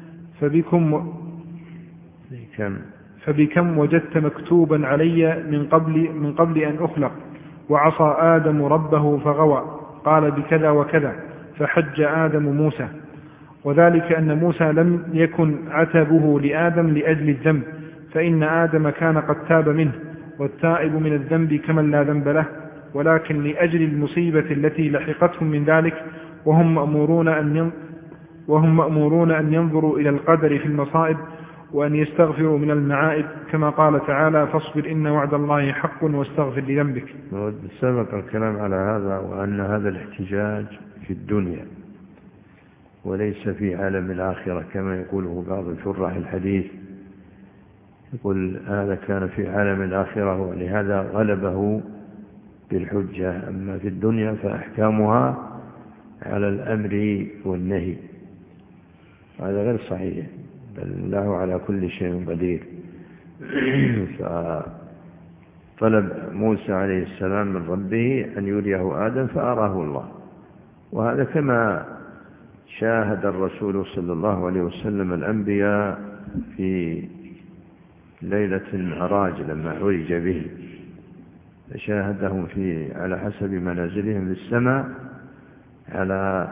فبكم وجدت مكتوبا علي من قبل أن أخلق. وعصى آدم ربه فغوى، قال: بكذا وكذا. فحج آدم موسى، وذلك أن موسى لم يكن عتبه لآدم لأجل الذنب، فإن آدم كان قد تاب منه، والتائب من الذنب كمن لا ذنب له، ولكن لأجل المصيبة التي لحقتهم من ذلك، وهم مأمورون أن ينظروا إلى القدر في المصائب وأن يستغفروا من المعائب، كما قال تعالى: فاصبر إن وعد الله حق واستغفر لذنبك. سبق الكلام على هذا، وأن هذا الاحتجاج في الدنيا وليس في عالم الآخرة كما يقوله بعض شراح الحديث، يقول هذا كان في عالم الآخرة ولهذا غلبه بالحجة، أما في الدنيا فأحكامها على الأمر والنهي. هذا غير صحيح، بل الله على كل شيء قدير. فطلب موسى عليه السلام من ربه أن يريه آدم فأراه الله، وهذا كما شاهد الرسول صلى الله عليه وسلم الأنبياء في ليلة المعراج لما عرج به، فشاهدهم على حسب منازلهم في السماء على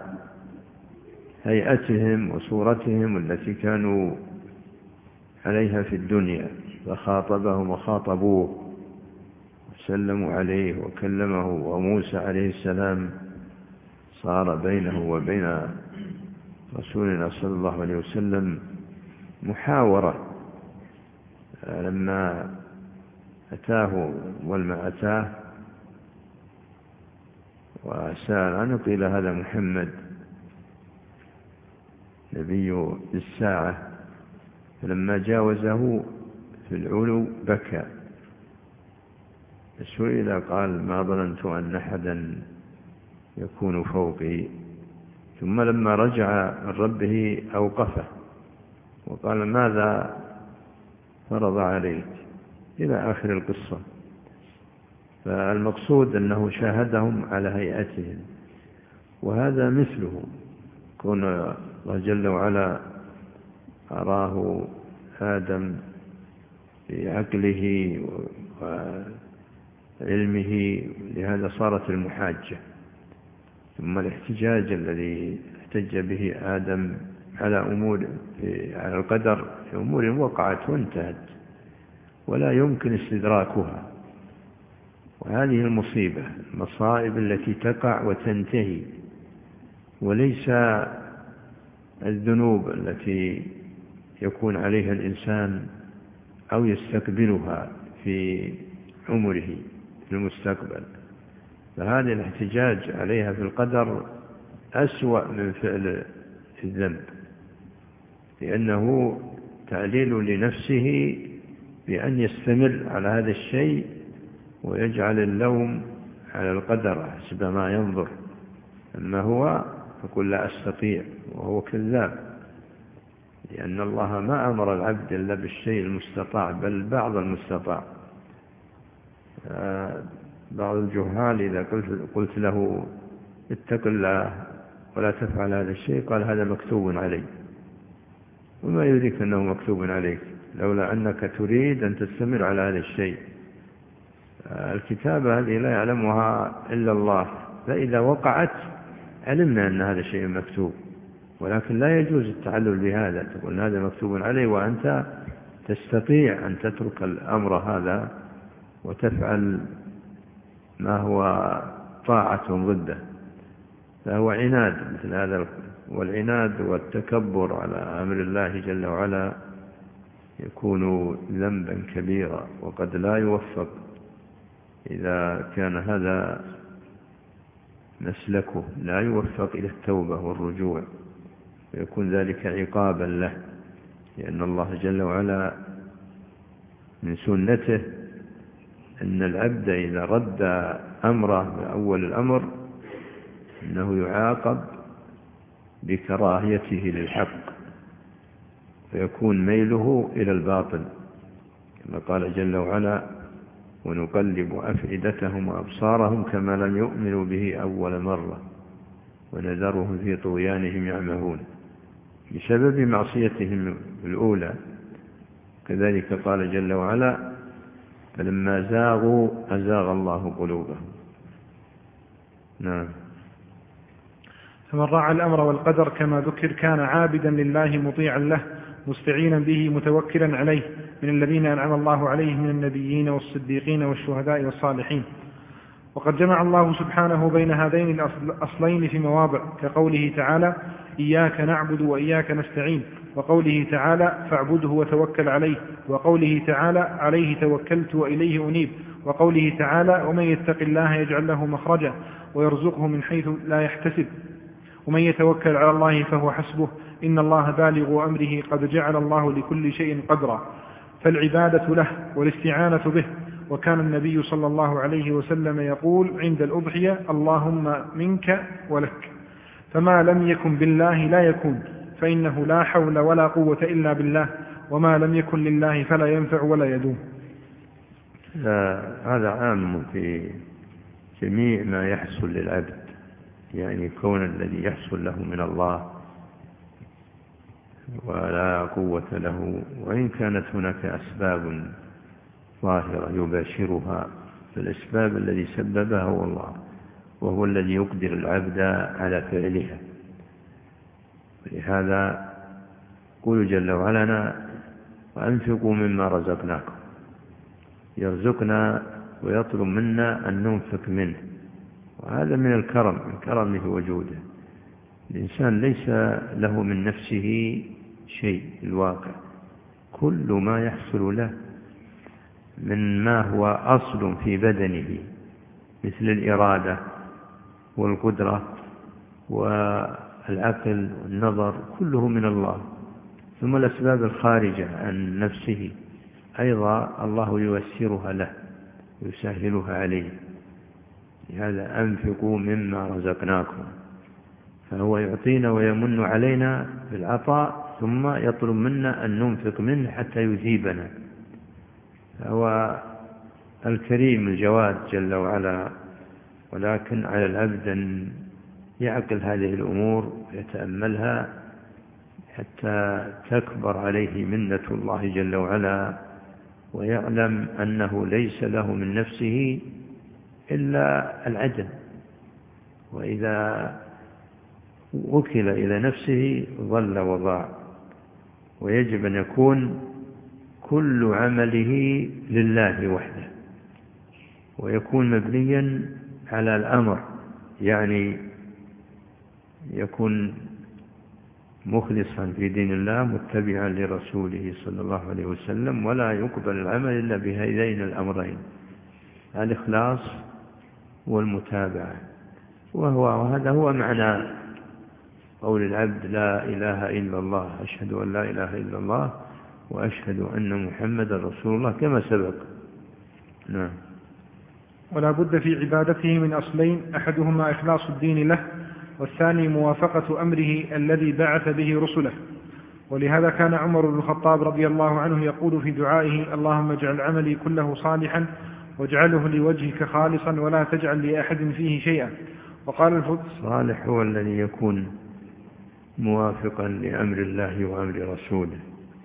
هيئتهم وصورتهم التي كانوا عليها في الدنيا، فخاطبهم وخاطبوه وسلموا عليه وكلمه. وموسى عليه السلام صار بينه وبين رسولنا صلى الله عليه وسلم محاورة لما أتاه والما أتاه وسأل عنه، قيل هذا محمد نبي الساعة. فلما جاوزه في العلو بكى، سئل قال: ما ظننت أن أحدا يكون فوقي. ثم لما رجع من ربه أوقفه وقال: ماذا فرض عليك، إلى آخر القصة. فالمقصود أنه شاهدهم على هيئتهم، وهذا مثله كون الله جل وعلا أراه آدم بعقله وعلمه، لهذا صارت المحاجة. ثم الاحتجاج الذي احتج به آدم على على القدر في أمور وقعت وانتهت ولا يمكن استدراكها. وهذه المصيبة، المصائب التي تقع وتنتهي، وليس الذنوب التي يكون عليها الإنسان أو يستقبلها في عمره في المستقبل. فهذا الاحتجاج عليها في القدر أسوأ من فعل الذنب، لأنه تعليل لنفسه بأن يستمر على هذا الشيء ويجعل اللوم على القدر حسب ما ينظر. أما هو يقول لا أستطيع، وهو كذاب، لأن الله ما أمر العبد إلا بالشيء المستطاع، بل بعض المستطاع. بعض الجهال إذا قلت له اتق الله ولا تفعل هذا الشيء قال هذا مكتوب علي، وما يدرك أنه مكتوب عليك لولا أنك تريد أن تستمر على هذا الشيء. الكتابة هذه لا يعلمها إلا الله، فإذا وقعت علمنا أن هذا شيء مكتوب، ولكن لا يجوز التعلل بهذا، تقول هذا مكتوب علي وأنت تستطيع أن تترك الأمر هذا وتفعل ما هو طاعة ضده، فهو عناد مثل هذا. والعناد والتكبر على أمر الله جل وعلا يكون ذنبا كبيرا، وقد لا يوفق إذا كان هذا مسلكه، لا يوفق إلى التوبة والرجوع، ويكون ذلك عقابا له، لأن الله جل وعلا من سنته أن العبد إذا رد أمره بأول الأمر أنه يعاقب بكراهيته للحق، فيكون ميله إلى الباطل، كما قال جل وعلا ونقلب أفئدتهم وأبصارهم كما لم يؤمنوا به أول مرة ونذرهم في طغيانهم يعمهون، بسبب معصيتهم الأولى. كذلك قال جل وعلا فلما زاغوا أزاغ الله قلوبهم. نعم. فمن راعى الأمر والقدر كما ذكر كان عابدا لله مطيعا له مستعينا به متوكلا عليه، من الذين أنعم الله عليهم من النبيين والصديقين والشهداء والصالحين. وقد جمع الله سبحانه بين هذين الأصلين في مواضع، كقوله تعالى إياك نعبد وإياك نستعين، وقوله تعالى فاعبده وتوكل عليه، وقوله تعالى عليه توكلت وإليه أنيب، وقوله تعالى ومن يتق الله يجعل له مخرجا ويرزقه من حيث لا يحتسب، ومن يتوكل على الله فهو حسبه إن الله بالغ أمره قد جعل الله لكل شيء قدرا. فالعبادة له والاستعانة به. وكان النبي صلى الله عليه وسلم يقول عند الأضحية اللهم منك ولك، فما لم يكن بالله لا يكون، فإنه لا حول ولا قوة إلا بالله، وما لم يكن لله فلا ينفع ولا يدوم. هذا عام في جميع ما يحصل للعبد، يعني كون الذي يحصل له من الله ولا قوة له، وإن كانت هناك أسباب ظاهرة يباشرها، فالأسباب الذي سببها هو الله، وهو الذي يقدر العبد على فعلها. ولهذا يقول جل وعلا وأنفقوا مما رزقناكم، يرزقنا ويطلب منا أن ننفق منه، وهذا من الكرم، من كرمه وجوده. الإنسان ليس له من نفسه شيء الواقع، كل ما يحصل له من ما هو أصل في بدنه مثل الإرادة والقدرة والعقل والنظر كله من الله، ثم الأسباب الخارجة عن نفسه أيضا الله ييسرها له ويسهلها عليه. لهذا أنفقوا مما رزقناكم، فهو يعطينا ويمن علينا بالعطاء ثم يطلب منا أن ننفق منه حتى يثيبنا. فهو الكريم الجواد جل وعلا، ولكن على العبد أن يعقل هذه الأمور ويتأملها حتى تكبر عليه منة الله جل وعلا، ويعلم أنه ليس له من نفسه إلا العدم، وإذا وكل إلى نفسه ضل وضاع. ويجب أن يكون كل عمله لله وحده، ويكون مبنيا على الأمر، يعني يكون مخلصا في دين الله متبعا لرسوله صلى الله عليه وسلم، ولا يقبل العمل إلا بهذين الأمرين، الإخلاص والمتابعة. وهذا هو معنى قول العبد لا إله إلا الله، أشهد أن لا إله إلا الله وأشهد أن محمد رسول الله كما سبق. نعم. ولا بد في عبادته من أصلين، أحدهما إخلاص الدين له، والثاني موافقة أمره الذي بعث به رسله. ولهذا كان عمر بن الخطاب رضي الله عنه يقول في دعائه: اللهم اجعل عملي كله صالحا واجعله لوجهك خالصا ولا تجعل لأحد فيه شيئا. وقال صالح هو الذي يكون موافقا لأمر الله وأمر رسوله.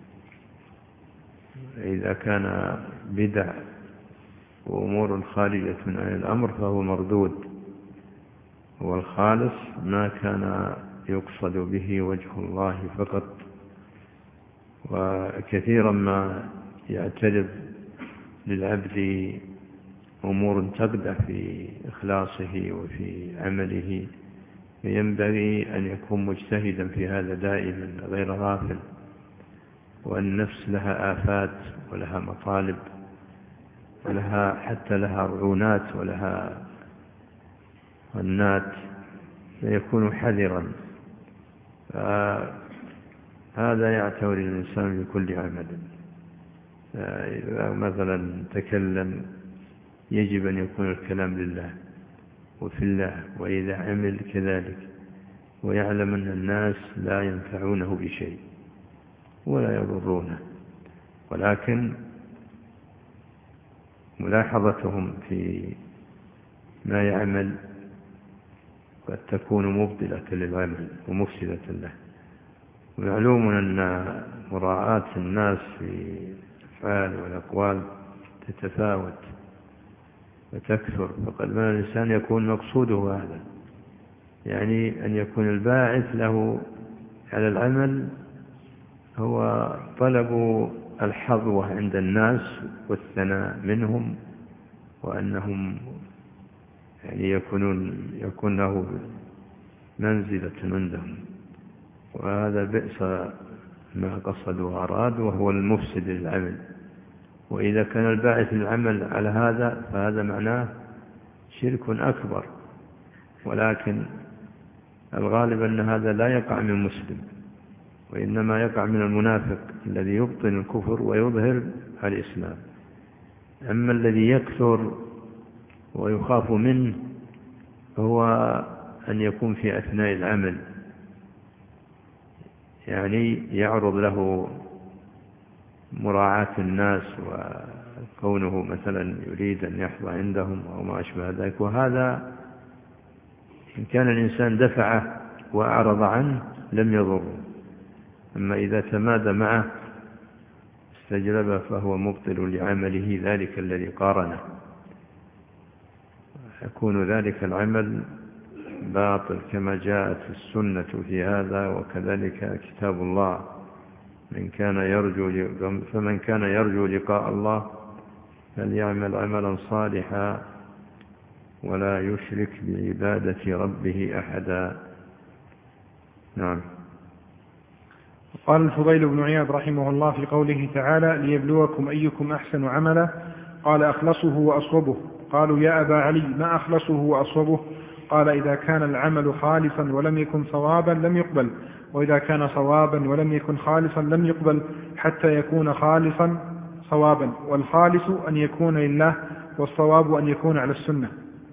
إذا كان بدع وأمور خارجة عن الأمر فهو مردود. والخالص ما كان يقصد به وجه الله فقط. وكثيرا ما يعترض للعبد أمور تقدح في إخلاصه وفي عمله، فينبغي أن يكون مجتهدا في هذا دائما غير غافل. والنفس لها آفات ولها مطالب ولها حتى لها رعونات ولها ظنات، فيكون حذرا. هذا يعتبر الإنسان بكل عمل. إذا مثلا تكلم يجب أن يكون الكلام لله وفي الله، وإذا عمل كذلك، ويعلم أن الناس لا ينفعونه بشيء ولا يضرونه، ولكن ملاحظتهم في ما يعمل قد تكون مبطلة للعمل ومفسدة له. ومعلوم أن مراعاة الناس في الأفعال والأقوال تتفاوت وتكثر، فقد ما الإنسان يكون مقصوده هذا، يعني أن يكون الباعث له على العمل هو طلب الحظوة عند الناس والثناء منهم، وأنهم يعني يكون له منزلة عندهم. وهذا بئس ما قصدوا وأرادوا، وهو المفسد للعمل. وإذا كان الباعث للعمل على هذا فهذا معناه شرك أكبر. ولكن الغالب أن هذا لا يقع من مسلم، وإنما يقع من المنافق الذي يبطن الكفر ويظهر الإسلام. أما الذي يكثر ويخاف منه هو أن يكون في أثناء العمل، يعني يعرض له مراعاة الناس وكونه مثلا يريد أن يحظى عندهم أو ما أشبه ذلك. وهذا إن كان الإنسان دفعه وأعرض عنه لم يضره. أما إذا تمادى معه استجلبه فهو مبطل لعمله ذلك الذي قارنه، يكون ذلك العمل باطل كما جاءت السنة في هذا، وكذلك كتاب الله: فمن كان يرجو لقاء الله فليعمل عملا صالحا ولا يشرك بعبادة ربه أحدا. نعم. قال الفضيل بن عياض رحمه الله في قوله تعالى: ليبلوكم أيكم أحسن عملا، قال: أخلصه وأصوبه. قالوا: يا أبا علي، ما أخلصه وأصوبه؟ قال: إذا كان العمل خالصا ولم يكن صوابا لم يقبل، وإذا كان صوابا ولم يكن خالصا لم يقبل، حتى يكون خالصا صوابا. والخالص أن يكون لله، والصواب أن يكون على السنة.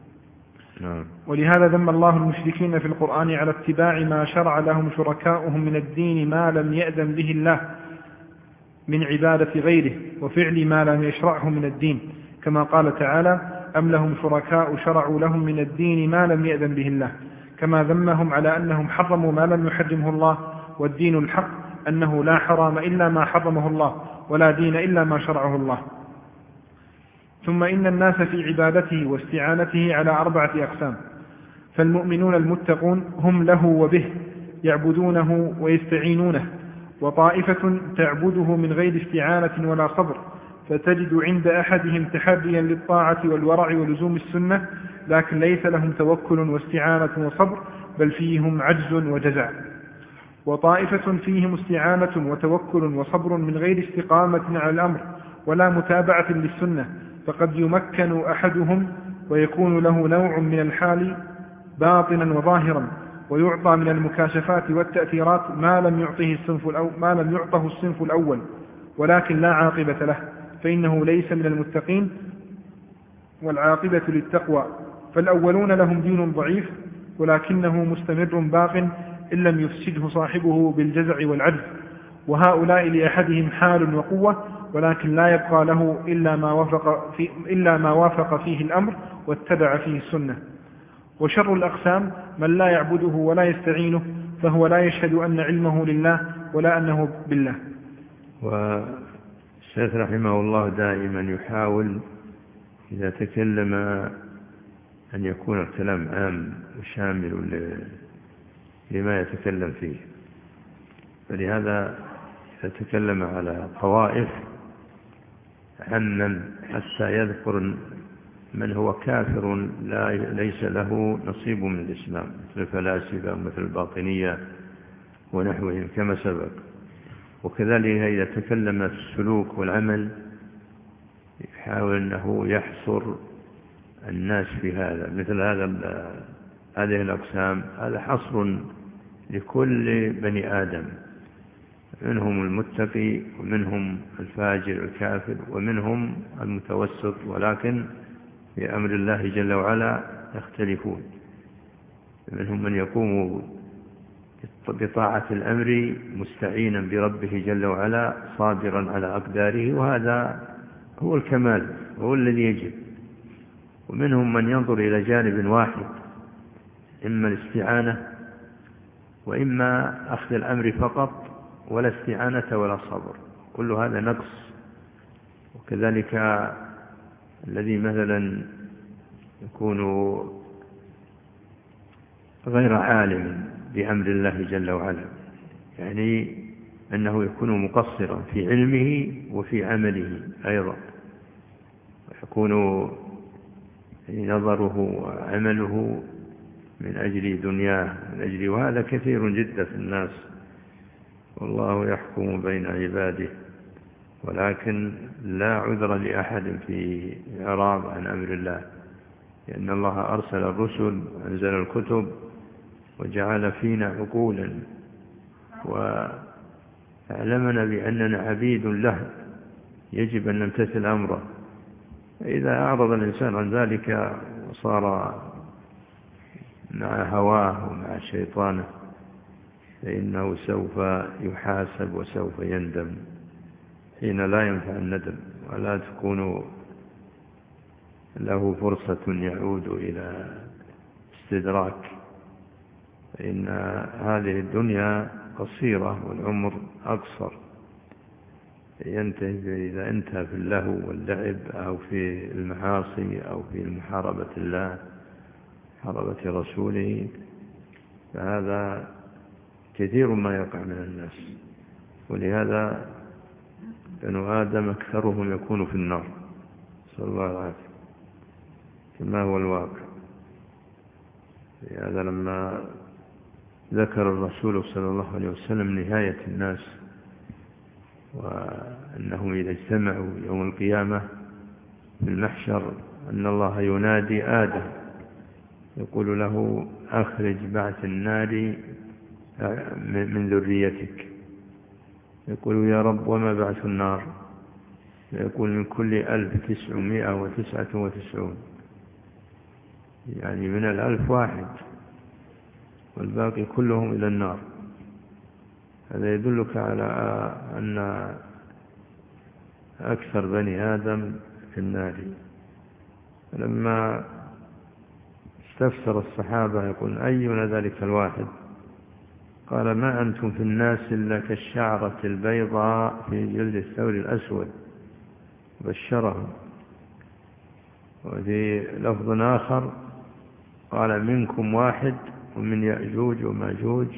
ولهذا ذم الله المشركين في القرآن على اتباع ما شرع لهم شركاؤهم من الدين ما لم يأذن به الله من عبادة غيره، وفعل ما لم يشرعه من الدين، كما قال تعالى: أم لهم شركاء شرعوا لهم من الدين ما لم يأذن به الله. كما ذمهم على أنهم حرموا ما لم يحرمه الله، والدين الحق أنه لا حرام إلا ما حرمه الله، ولا دين إلا ما شرعه الله. ثم إن الناس في عبادته واستعانته على 4 أقسام. فالمؤمنون المتقون هم له وبه يعبدونه ويستعينونه، وطائفة تعبده من غير استعانة ولا صبر، فتجد عند أحدهم تحريا للطاعة والورع ولزوم السنة، لكن ليس لهم توكل واستعانة وصبر، بل فيهم عجز وجزع. وطائفة فيهم استعانة وتوكل وصبر من غير استقامة على الأمر ولا متابعة للسنة، فقد يمكن أحدهم ويكون له نوع من الحال باطنا وظاهرا، ويعطى من المكاشفات والتأثيرات ما لم يعطه الصنف الأول، ولكن لا عاقبة له، فإنه ليس من المتقين، والعاقبة للتقوى. فالأولون لهم دين ضعيف ولكنه مستمر باق إن لم يفسده صاحبه بالجزع والعجز، وهؤلاء لأحدهم حال وقوة ولكن لا يبقى له إلا ما وافق فيه الأمر واتبع فيه السنة. وشر الأقسام من لا يعبده ولا يستعينه، فهو لا يشهد أن علمه لله ولا أنه بالله. والشيخ رحمه الله دائما يحاول إذا تكلم أن يكون الكلام عام وشامل لما يتكلم فيه، فلهذا يتكلم على طوائف عمم حتى يذكر من هو كافر ليس له نصيب من الإسلام، مثل الفلاسفة ومثل الباطنية ونحوهم كما سبق. وكذلك إذا تكلم في السلوك والعمل يحاول أنه يحصر الناس في هذا، مثل هذه الأقسام، هذا حصر لكل بني آدم، منهم المتقي ومنهم الفاجر الكافر ومنهم المتوسط، ولكن في أمر الله جل وعلا يختلفون. منهم من يقوم بطاعة الأمر مستعينا بربه جل وعلا صابرا على أقداره، وهذا هو الكمال، هو الذي يجب. ومنهم من ينظر إلى جانب واحد، إما الاستعانة وإما أخذ الأمر فقط ولا استعانة ولا صبر، كل هذا نقص. وكذلك الذي مثلا يكون غير عالم بأمر الله جل وعلا، يعني أنه يكون مقصرا في علمه وفي عمله أيضا، ويكون نظره وعمله من أجل دنياه من أجل، وهذا كثير جدا في الناس، والله يحكم بين عباده، ولكن لا عذر لأحد في إعراض عن أمر الله، لأن الله أرسل الرسل وأنزل الكتب وجعل فينا عقولا وأعلمنا بأننا عبيد له يجب أن نمتثل أمره. إذا أعرض الإنسان عن ذلك وصار مع هواه ومع شيطانه فإنه سوف يحاسب وسوف يندم، حين لا ينفع الندم ولا تكون له فرصة يعود إلى استدراك، فإن هذه الدنيا قصيرة والعمر أقصر، ينتهي إذا انتهى في اللهو واللعب أو في المعاصي أو في محاربة الله محاربة رسوله، فهذا كثير ما يقع من الناس. ولهذا بنو آدم أكثرهم يكون في النار، صلى الله عليه وسلم، كما هو الواقع. لهذا لما ذكر الرسول صلى الله عليه وسلم نهاية الناس وأنهم إذا اجتمعوا يوم القيامة في المحشر أن الله ينادي آدم يقول له أخرج بعث النار من ذريتك، يقول يا رب وما بعث النار؟ يقول من كل 1999، يعني من 1000 واحد والباقي كلهم إلى النار. هذا يدلك على أن أكثر بني آدم في النار. لما استفسر الصحابة يقول أينا ذلك الواحد؟ قال ما أنتم في الناس إلا كالشعرة البيضاء في جلد الثور الأسود، بشرهم. وفي لفظ آخر قال منكم واحد ومن يأجوج وماجوج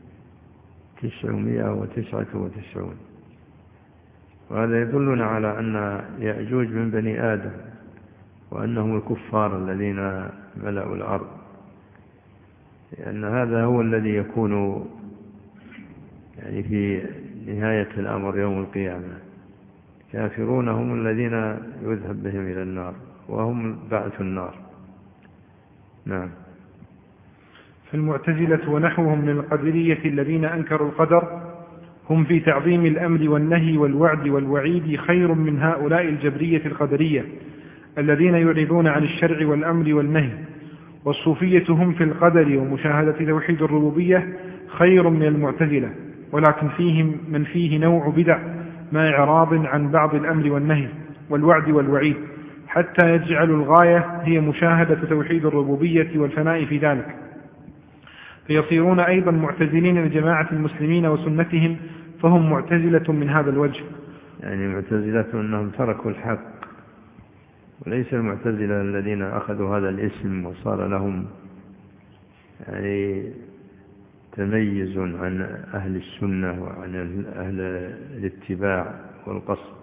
999. وهذا يدلنا على أن يأجوج من بني آدم وأنهم الكفار الذين ملأوا الأرض، لأن هذا هو الذي يكون يعني في نهاية الأمر يوم القيامة. كافرون هم الذين يذهب بهم إلى النار وهم بعث النار. نعم. فالمعتزلة ونحوهم من القدرية الذين أنكروا القدر هم في تعظيم الأمر والنهي والوعد والوعيد خير من هؤلاء الجبرية القدرية الذين يعرضون عن الشرع والأمر والنهي. والصوفية هم في القدر ومشاهدة توحيد الربوبية خير من المعتزلة، ولكن فيهم من فيه نوع بدع ما إعراض عن بعض الأمر والنهي والوعد والوعيد، حتى يجعل الغاية هي مشاهدة توحيد الربوبية والفناء في ذلك، فيصيرون أيضا معتزلين لجماعة المسلمين وسنتهم، فهم معتزلة من هذا الوجه. يعني معتزلة أنهم تركوا الحق، وليس المعتزلة الذين أخذوا هذا الاسم وصار لهم يعني تميز عن أهل السنة وعن أهل الاتباع والقصد.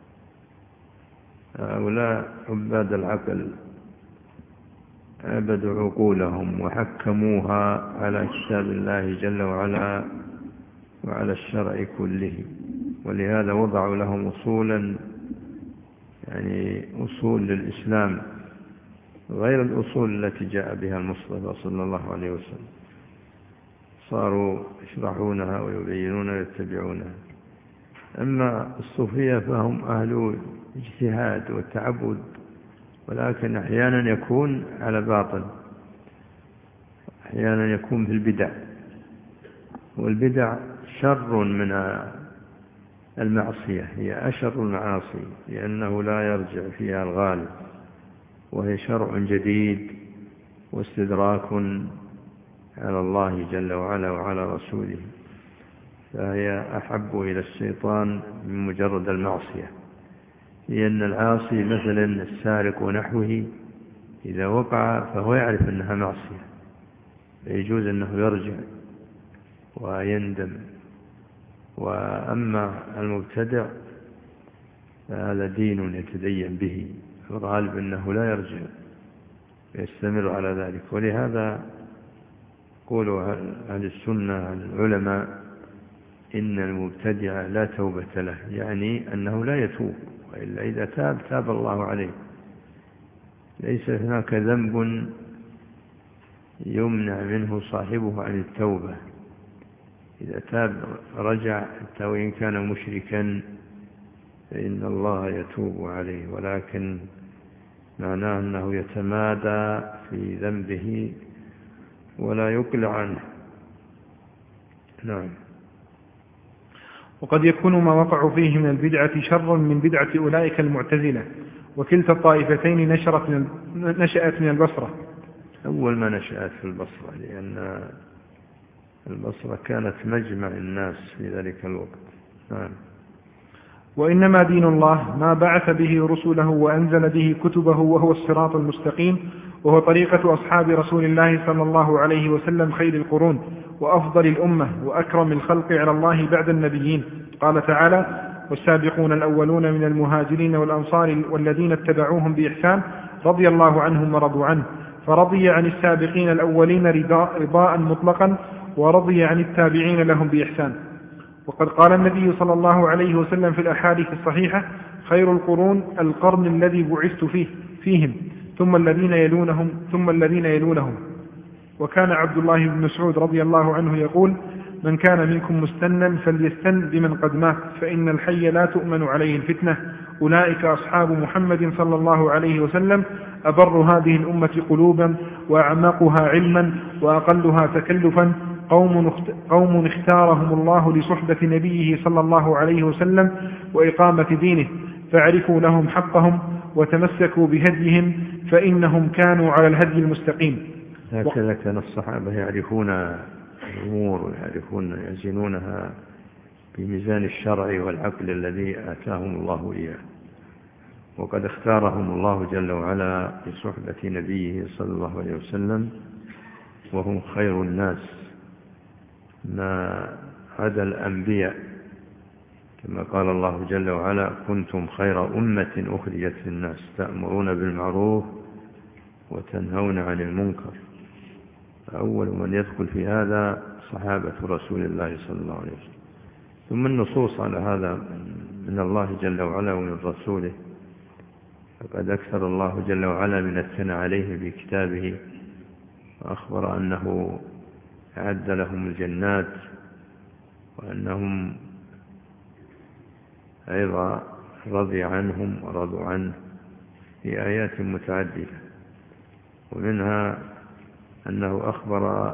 هؤلاء عباد العقل عبدوا عقولهم وحكموها على كتاب الله جل وعلا وعلى الشرع كله، ولهذا وضعوا لهم أصولا، يعني أصول للإسلام غير الأصول التي جاء بها المصطفى صلى الله عليه وسلم، صاروا يشرحونها ويبينونها ويتبعونها. أما الصوفية فهم أهل اجتهاد والتعبد، ولكن أحيانا يكون على باطل، أحيانا يكون في البدع، والبدع شر من المعصية، هي أشر المعاصي لأنه لا يرجع فيها الغالب، وهي شرع جديد واستدراك على الله جل وعلا وعلى رسوله، فهي أحب إلى الشيطان من مجرد المعصية. لأن العاصي مثلا السارق ونحوه إذا وقع فهو يعرف أنها معصية، فيجوز أنه يرجع ويندم. وأما المبتدع فهذا دين يتدين به، الغالب أنه لا يرجع، يستمر على ذلك. ولهذا يقول أهل السنة العلماء إن المبتدع لا توبة له، يعني أنه لا يتوب، وإلا إذا تاب تاب الله عليه. ليس هناك ذنب يمنع منه صاحبه عن التوبة، إذا تاب رجع حتى وإن كان مشركا فإن الله يتوب عليه، ولكن معناه أنه يتمادى في ذنبه ولا يقلع عنه. نعم. وقد يكون ما وقعوا فيه من البدعة شر من بدعة أولئك المعتزلة، وكلتا الطائفتين نشأت من البصرة. أول ما نشأت في البصرة، لأن البصرة كانت مجمع الناس في ذلك الوقت. نعم. وإنما دين الله ما بعث به رسله وأنزل به كتبه، وهو الصراط المستقيم، وهو طريقة أصحاب رسول الله صلى الله عليه وسلم خير القرون وأفضل الأمة وأكرم الخلق على الله بعد النبيين. قال تعالى: والسابقون الأولون من المهاجرين والأنصار والذين اتبعوهم بإحسان رضي الله عنهم ورضوا عنه. فرضي عن السابقين الأولين رضاء مطلقا، ورضي عن التابعين لهم بإحسان. وقد قال النبي صلى الله عليه وسلم في الأحاديث الصحيحة: خير القرون القرن الذي بعثت فيهم، ثم الذين يلونهم، ثم الذين يلونهم. وكان عبد الله بن مسعود رضي الله عنه يقول: من كان منكم مستنا فليستن بمن قد مات، فإن الحي لا تؤمن عليه الفتنة، أولئك أصحاب محمد صلى الله عليه وسلم، أبر هذه الأمة قلوبا وأعمقها علما وأقلها تكلفا، قوم اختارهم الله لصحبة نبيه صلى الله عليه وسلم وإقامة دينه، فاعرفوا لهم حقهم وتمسكوا بهديهم، فإنهم كانوا على الهدي المستقيم. هكذا كان الصحابة يعرفون الأمور ويعرفون يزنونها بميزان الشرع والعقل الذي آتاهم الله إياه. وقد اختارهم الله جل وعلا لصحبة نبيه صلى الله عليه وسلم، وهم خير الناس ما عدا الأنبياء، كما قال الله جل وعلا: كنتم خير أمة أخرجت للناس تأمرون بالمعروف وتنهون عن المنكر. فأول من يدخل في هذا صحابة رسول الله صلى الله عليه وسلم. ثم النصوص على هذا من الله جل وعلا ومن رسوله، فقد أكثر الله جل وعلا من الثناء عليه بكتابه وأخبر أنه أعد لهم الجنات، وأنهم أيضا رضي عنهم ورضوا عنه في آيات متعددة. ومنها أنه أخبر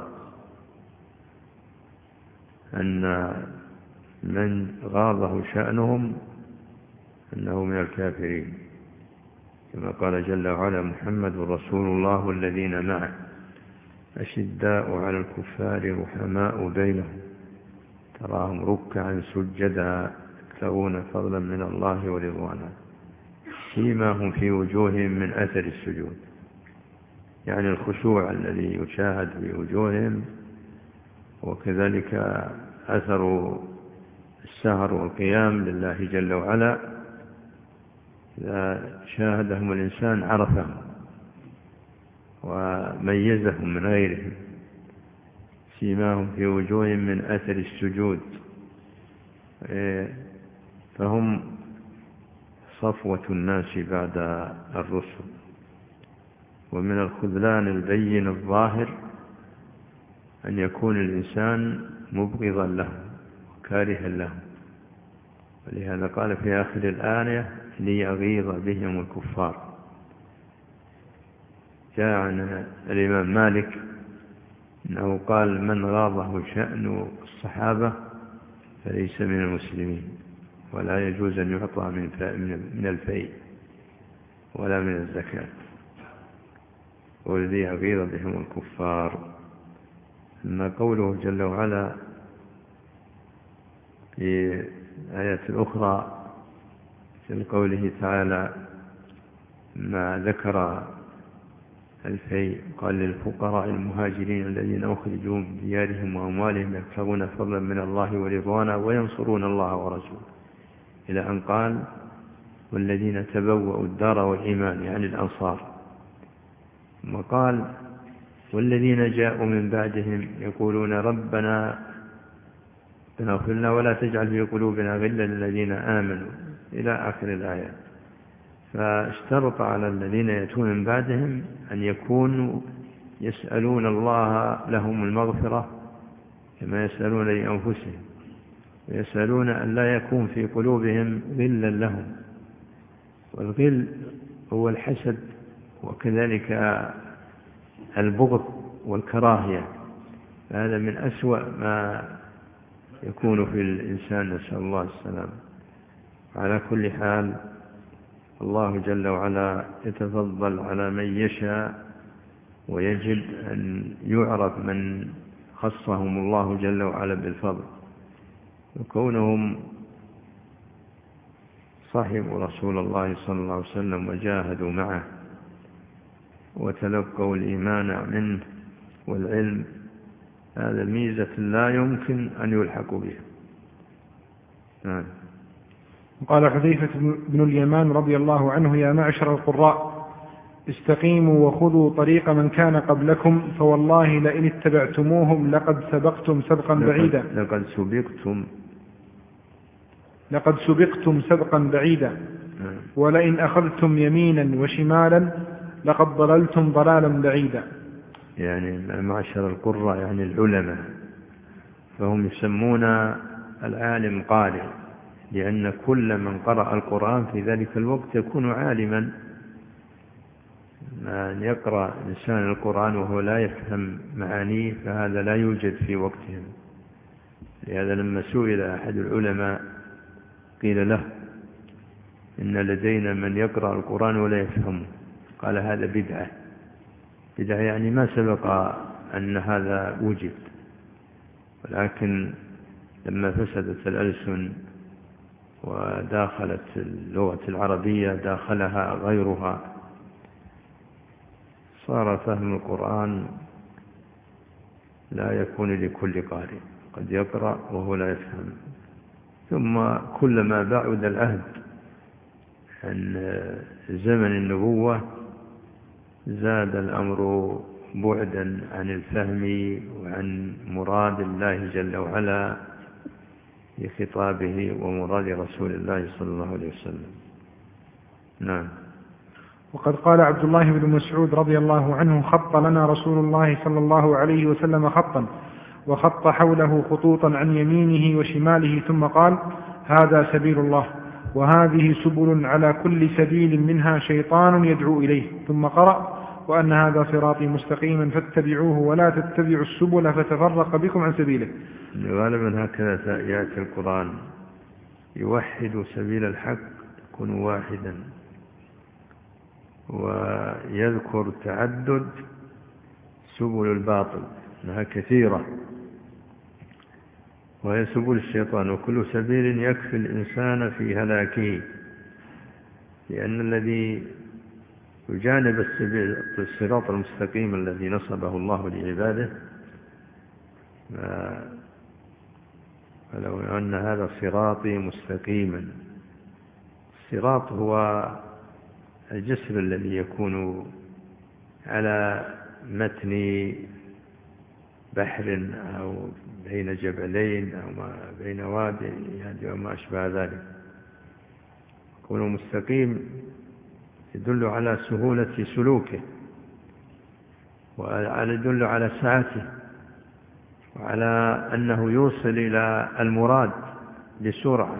أن من غاضه شأنهم أنه من الكافرين، كما قال جل وعلا: محمد رسول الله والذين معه أشداء على الكفار رحماء بينهم تراهم ركعا سجدا يبتغون فضلا من الله ورضوانا سيماهم في وجوههم من أثر السجود، يعني الخشوع الذي يشاهد في وجوههم، وكذلك أثر السهر والقيام لله جل وعلا. إذا شاهدهم الإنسان عرفهم وميزهم من غيرهم. سيماهم في وجوههم من أثر السجود، فهم صفوة الناس بعد الرسل. ومن الخذلان البين الظاهر أن يكون الإنسان مبغضا له وكارها له، ولهذا قال في آخر الآية: ليغيظ بهم الكفار. جاء عن الإمام مالك أنه قال: من غاضه شأن الصحابة فليس من المسلمين، ولا يجوز أن يعطى من الفيء ولا من الزكاة، والذي يغيظ بهم الكفار. أما قوله جل وعلا في آيات الأخرى في قوله تعالى ما ذكر الفيء قال: للفقراء المهاجرين الذين أخرجوا من ديارهم وأموالهم يبتغون فضلا من الله ورضوانا وينصرون الله ورسوله، إلى أن قال: والذين تبوأوا الدار والإيمان، يعني الأنصار. وقال: والذين جاءوا من بعدهم يقولون ربنا اغفر لنا ولا تجعل في قلوبنا غلا للذين آمنوا، إلى آخر الآيات. فاشترط على الذين يأتون من بعدهم أن يكونوا يسألون الله لهم المغفرة كما يسألون لأنفسهم، ويسألون أن لا يكون في قلوبهم غلا لهم. والغل هو الحسد، وكذلك البغض والكراهية، هذا من أسوأ ما يكون في الإنسان، نسأل الله السلام. على كل حال الله جل وعلا يتفضل على من يشاء، ويجب أن يعرف من خصهم الله جل وعلا بالفضل، وكونهم صحبوا رسول الله صلى الله عليه وسلم وجاهدوا معه وتلقوا الإيمان منه والعلم، هذا ميزة لا يمكن أن يلحق بها. قال حذيفة بن اليمان رضي الله عنه: يا معشر القراء استقيموا وخذوا طريق من كان قبلكم، فوالله لئن اتبعتموهم لقد سبقتم سبقا بعيدا. لقد سبقتم سبقا بعيدا، ولئن أخذتم يمينا وشمالا لقد ضللتم ضلالا بعيدا. يعني معشر القراء يعني العلماء، فهم يسمون العالم قارئ، لأن كل من قرأ القرآن في ذلك الوقت يكون عالما. من يقرأ إنسان القرآن وهو لا يفهم معانيه فهذا لا يوجد في وقتهم. لهذا لما سئل أحد العلماء قيل له: إن لدينا من يقرأ القرآن ولا يفهمه، قال: هذا بدعة. بدعة يعني ما سبق أن هذا وجد، ولكن لما فسدت الألسن وداخلت اللغة العربية داخلها غيرها، صار فهم القرآن لا يكون لكل قارئ، قد يقرأ وهو لا يفهم. ثم كلما بعد العهد عن زمن النبوة زاد الأمر بعدا عن الفهم وعن مراد الله جل وعلا بخطابه ومراد رسول الله صلى الله عليه وسلم. نعم. وقد قال عبد الله بن مسعود رضي الله عنه: خط لنا رسول الله صلى الله عليه وسلم خطا، وخط حوله خطوطا عن يمينه وشماله، ثم قال: هذا سبيل الله، وهذه سبل، على كل سبيل منها شيطان يدعو إليه، ثم قرأ: وأن هذا صراطي مستقيما فاتبعوه ولا تتبعوا السبل فتفرق بكم عن سبيله. غالبا هكذا يأتي القرآن، يوحد سبيل الحق، يكون واحدا، ويذكر تعدد سبل الباطل أنها كثيرة، وهي سبل الشيطان، وكل سبيل يكفي الإنسان في هلاكه، لأن الذي يجانب الصراط المستقيم الذي نصبه الله لعباده، فلو أن هذا صراطي مستقيما. الصراط هو الجسر الذي يكون على متن بحر أو بين جبلين أو ما بين وادي وما أشبه ذلك. يكون مستقيم يدل على سهولة سلوكه، ويدل على سعته، وعلى أنه يوصل إلى المراد بسرعة،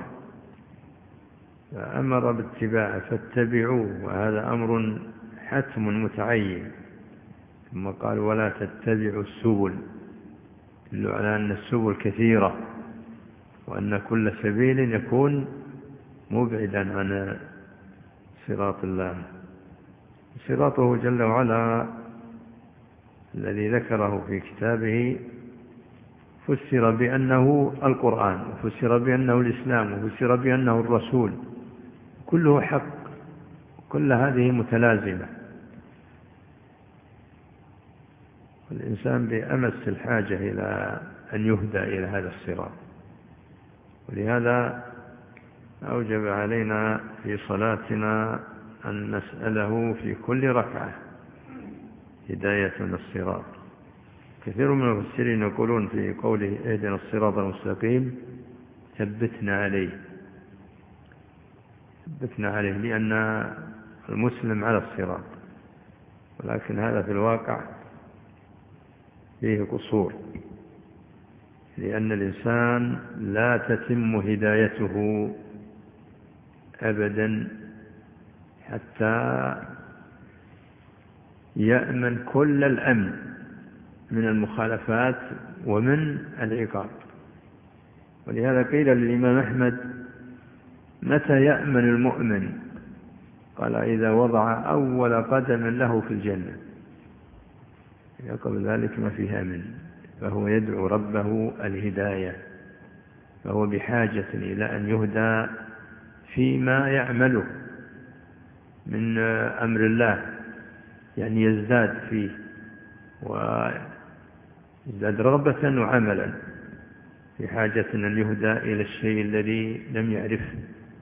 فأمر باتباعه فاتبعوه، وهذا أمر حتم متعين. ثم قال: ولا تتبعوا السبل، يدل على أن السبل كثيرة، وأن كل سبيل يكون مبعدا عن صراط الله. صراطه جل وعلا الذي ذكره في كتابه فسر بأنه القرآن، وفسر بأنه الإسلام، وفسر بأنه الرسول، كله حق، كل هذه متلازمة، والإنسان بأمس الحاجة إلى أن يهدى إلى هذا الصراط. ولهذا أوجب علينا في صلاتنا أن نسأله في كل ركعة هداية الصراط. كثير من المفسرين يقولون في قوله: اهدنا الصراط المستقيم، ثبتنا عليه، ثبتنا عليه، لأن المسلم على الصراط، ولكن هذا في الواقع فيه قصور، لأن الإنسان لا تتم هدايته أبدا حتى يأمن كل الأمن من المخالفات ومن العقاب. ولهذا قيل للإمام أحمد: متى يأمن المؤمن؟ قال: إذا وضع أول قدم له في الجنة. قبل ذلك ما فيها أمن، فهو يدعو ربه الهداية، فهو بحاجة إلى أن يهدى فيما يعمله من أمر الله، يعني يزداد فيه ويزداد رغبة وعملا، في حاجة أن يهدى إلى الشيء الذي لم يعرفه.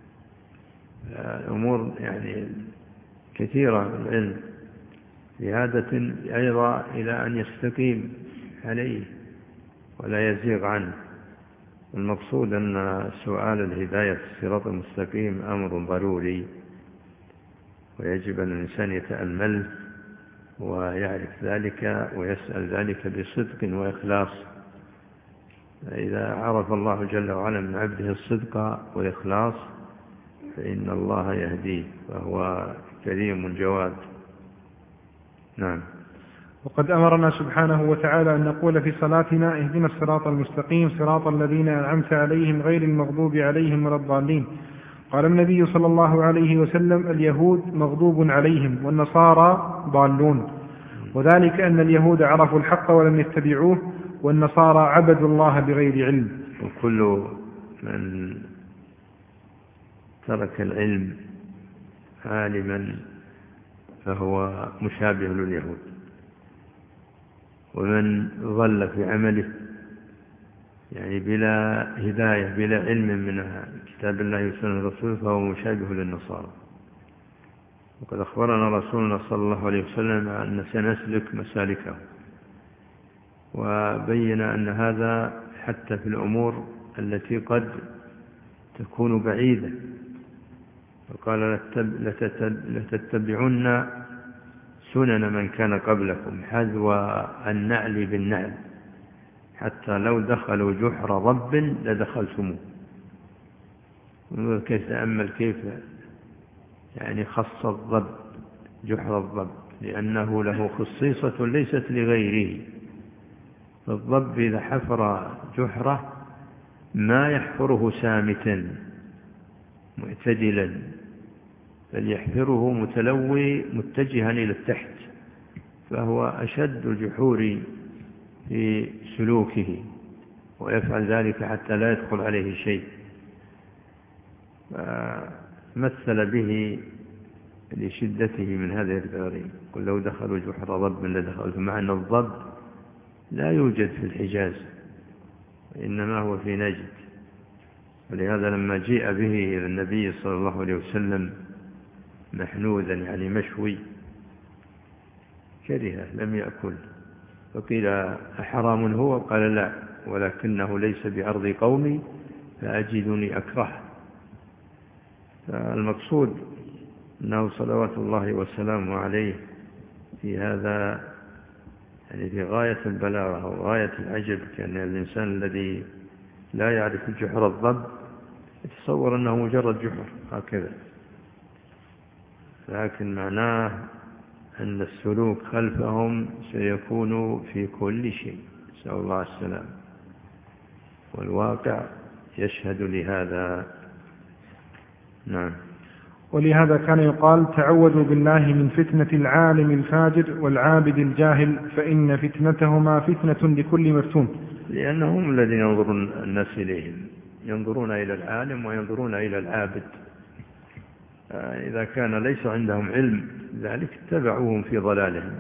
الأمور يعني كثيرة من العلم، بهادة أيضا إلى أن يستقيم عليه ولا يزيغ عنه. المقصود أن سؤال الهداية الصراط المستقيم أمر ضروري، ويجب أن الإنسان يتأمل ويعرف ذلك ويسأل ذلك بصدق وإخلاص. إذا عرف الله جل وعلا من عبده الصدق والإخلاص فإن الله يهديه، وهو كريم جواد. نعم. وقد أمرنا سبحانه وتعالى أن نقول في صلاتنا: اهدنا الصراط المستقيم، صراط الذين أنعمت عليهم غير المغضوب عليهم ولا الضالين. قال النبي صلى الله عليه وسلم: اليهود مغضوب عليهم، والنصارى ضالون. وذلك أن اليهود عرفوا الحق ولم يتبعوه، والنصارى عبدوا الله بغير علم. وكل من ترك العلم عالما فهو مشابه لليهود، ومن ظل في عمله يعني بلا هداية بلا علم من كتاب الله وسنة الرسول فهو مشابه للنصارى. وقد أخبرنا رسولنا صلى الله عليه وسلم أن سنسلك مسالكه، وبين أن هذا حتى في الأمور التي قد تكون بعيدة وقال لتتبعن سنن من كان قبلكم حذو النعل بالنعل حتى لو دخلوا جحر ضب لدخلتموه. كيف تأمل كيف يعني خص الضب جحر الضب لأنه له خصيصة ليست لغيره. الضب إذا حفر جحره ما يحفره سامتا معتدلا بل يحفره متلوي متجها إلى التحت، فهو أشد الجحور في سلوكه ويفعل ذلك حتى لا يدخل عليه شيء. فمثل به لشدته من هذه الغريب. قل لو دخلوا جحر ضب لدخلوا، مع أن الضب لا يوجد في الحجاز وإنما هو في نجد. ولهذا لما جيء به إلى النبي صلى الله عليه وسلم محنوذا يعني مشوي كرهه لم يأكل، فقيل أحرام هو؟ قال لا، ولكنه ليس بأرض قومي فأجدني أكره. فالمقصود أنه صلوات الله وسلامه عليه في هذا يعني في غاية البلاغة وغاية العجب، كأن الإنسان الذي لا يعرف جحر الضب يتصور أنه مجرد جحر هكذا، لكن معناه أن السلوك خلفهم سيكون في كل شيء، نسأل الله السلام، والواقع يشهد لهذا. نعم. ولهذا كان يقال تعوذوا بالله من فتنة العالم الفاجر والعابد الجاهل فإن فتنتهما فتنة لكل مفتون. لأنهم الذين ينظرون الناس إليهم، ينظرون إلى العالم وينظرون إلى العابد. إذا كان ليس عندهم علم ذلك اتبعوهم في ضلالهم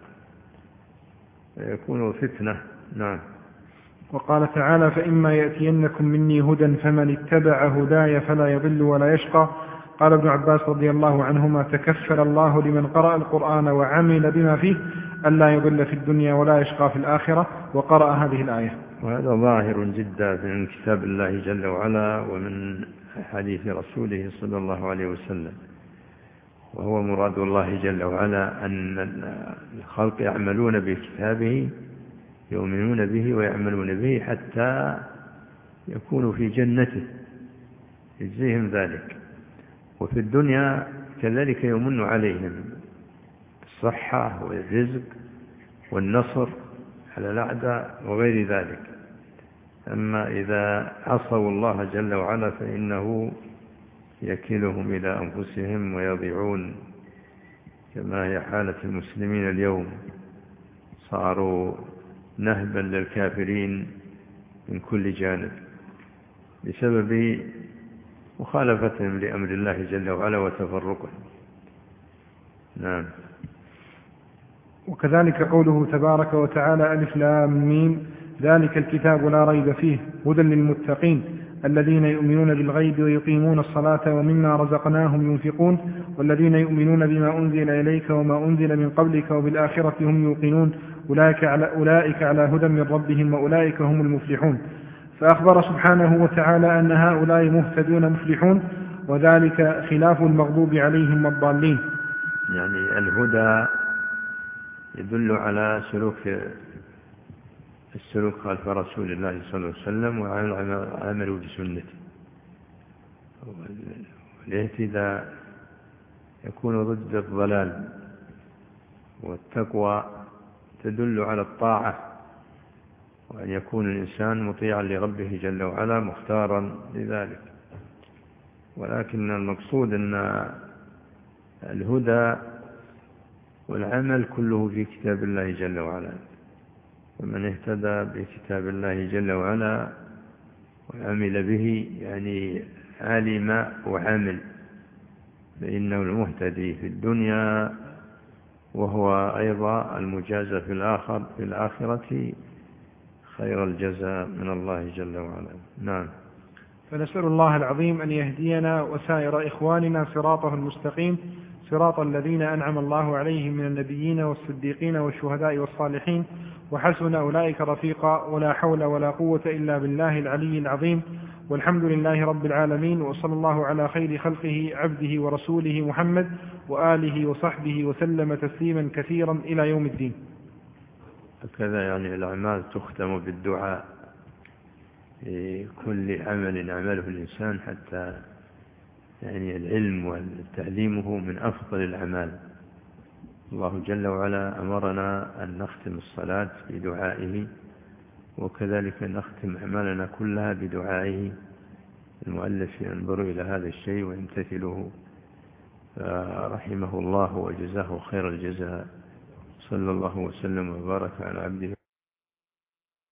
فيكونوا فتنة. نعم. وقال تعالى فإما يأتينكم مني هدى فمن اتبع هداي فلا يضل ولا يشقى. قال ابن عباس رضي الله عنهما تكفل الله لمن قرأ القرآن وعمل بما فيه ألا يضل في الدنيا ولا يشقى في الآخرة، وقرأ هذه الآية. وهذا ظاهر جدا من كتاب الله جل وعلا ومن حديث رسوله صلى الله عليه وسلم، وهو مراد الله جل وعلا أن الخلق يعملون بكتابه يؤمنون به ويعملون به حتى يكونوا في جنته يجزيهم ذلك، وفي الدنيا كذلك يمن عليهم الصحة والرزق والنصر على الأعداء وغير ذلك. أما إذا عصوا الله جل وعلا فإنه يكلهم إلى أنفسهم ويضيعون، كما هي حالة المسلمين اليوم، صاروا نهبا للكافرين من كل جانب بسبب مخالفتهم لأمر الله جل وعلا وتفرقهم. نعم. وكذلك قوله تبارك وتعالى ألف لام ميم ذلك الكتاب لا ريب فيه هدى للمتقين الذين يؤمنون بالغيب ويقيمون الصلاة ومما رزقناهم ينفقون والذين يؤمنون بما أنزل إليك وما أنزل من قبلك وبالآخرة هم يوقنون أولئك على هدى من ربهم وأولئك هم المفلحون. فأخبر سبحانه وتعالى أن هؤلاء مهتدون مفلحون، وذلك خلاف المغضوب عليهم والضالين. يعني الهدى يدل على السلوك خلف رسول الله صلى الله عليه وسلم وعمل بسنته. والاهتداء يكون ضد الضلال، والتقوى تدل على الطاعة، وأن يكون الإنسان مطيعا لربه جل وعلا مختارا لذلك. ولكن المقصود أن الهدى والعمل كله في كتاب الله جل وعلا، ومن اهتدى بكتاب الله جل وعلا وعمل به يعني علم وعمل فإنه المهتدي في الدنيا، وهو أيضا المجازى في الآخرة خير الجزاء من الله جل وعلا. نعم. فنسأل الله العظيم أن يهدينا وسائر إخواننا صراطه المستقيم، صراط الذين أنعم الله عليهم من النبيين والصديقين والشهداء والصالحين وحسن أولئك رفيقا، ولا حول ولا قوة إلا بالله العلي العظيم. والحمد لله رب العالمين، وصلى الله على خير خلقه عبده ورسوله محمد وآله وصحبه وسلم تسليما كثيرا إلى يوم الدين. هكذا يعني الأعمال تختم بالدعاء في كل عمل يعمله الإنسان، حتى يعني العلم وتعليمه من أفضل الأعمال. الله جل وعلا أمرنا أن نختم الصلاة بدعائه، وكذلك نختم أعمالنا كلها بدعائه. المؤلف ينظر إلى هذا الشيء ويمتثله رحمه الله وجزاه خير الجزاء. صلى الله وسلم وبارك على عبده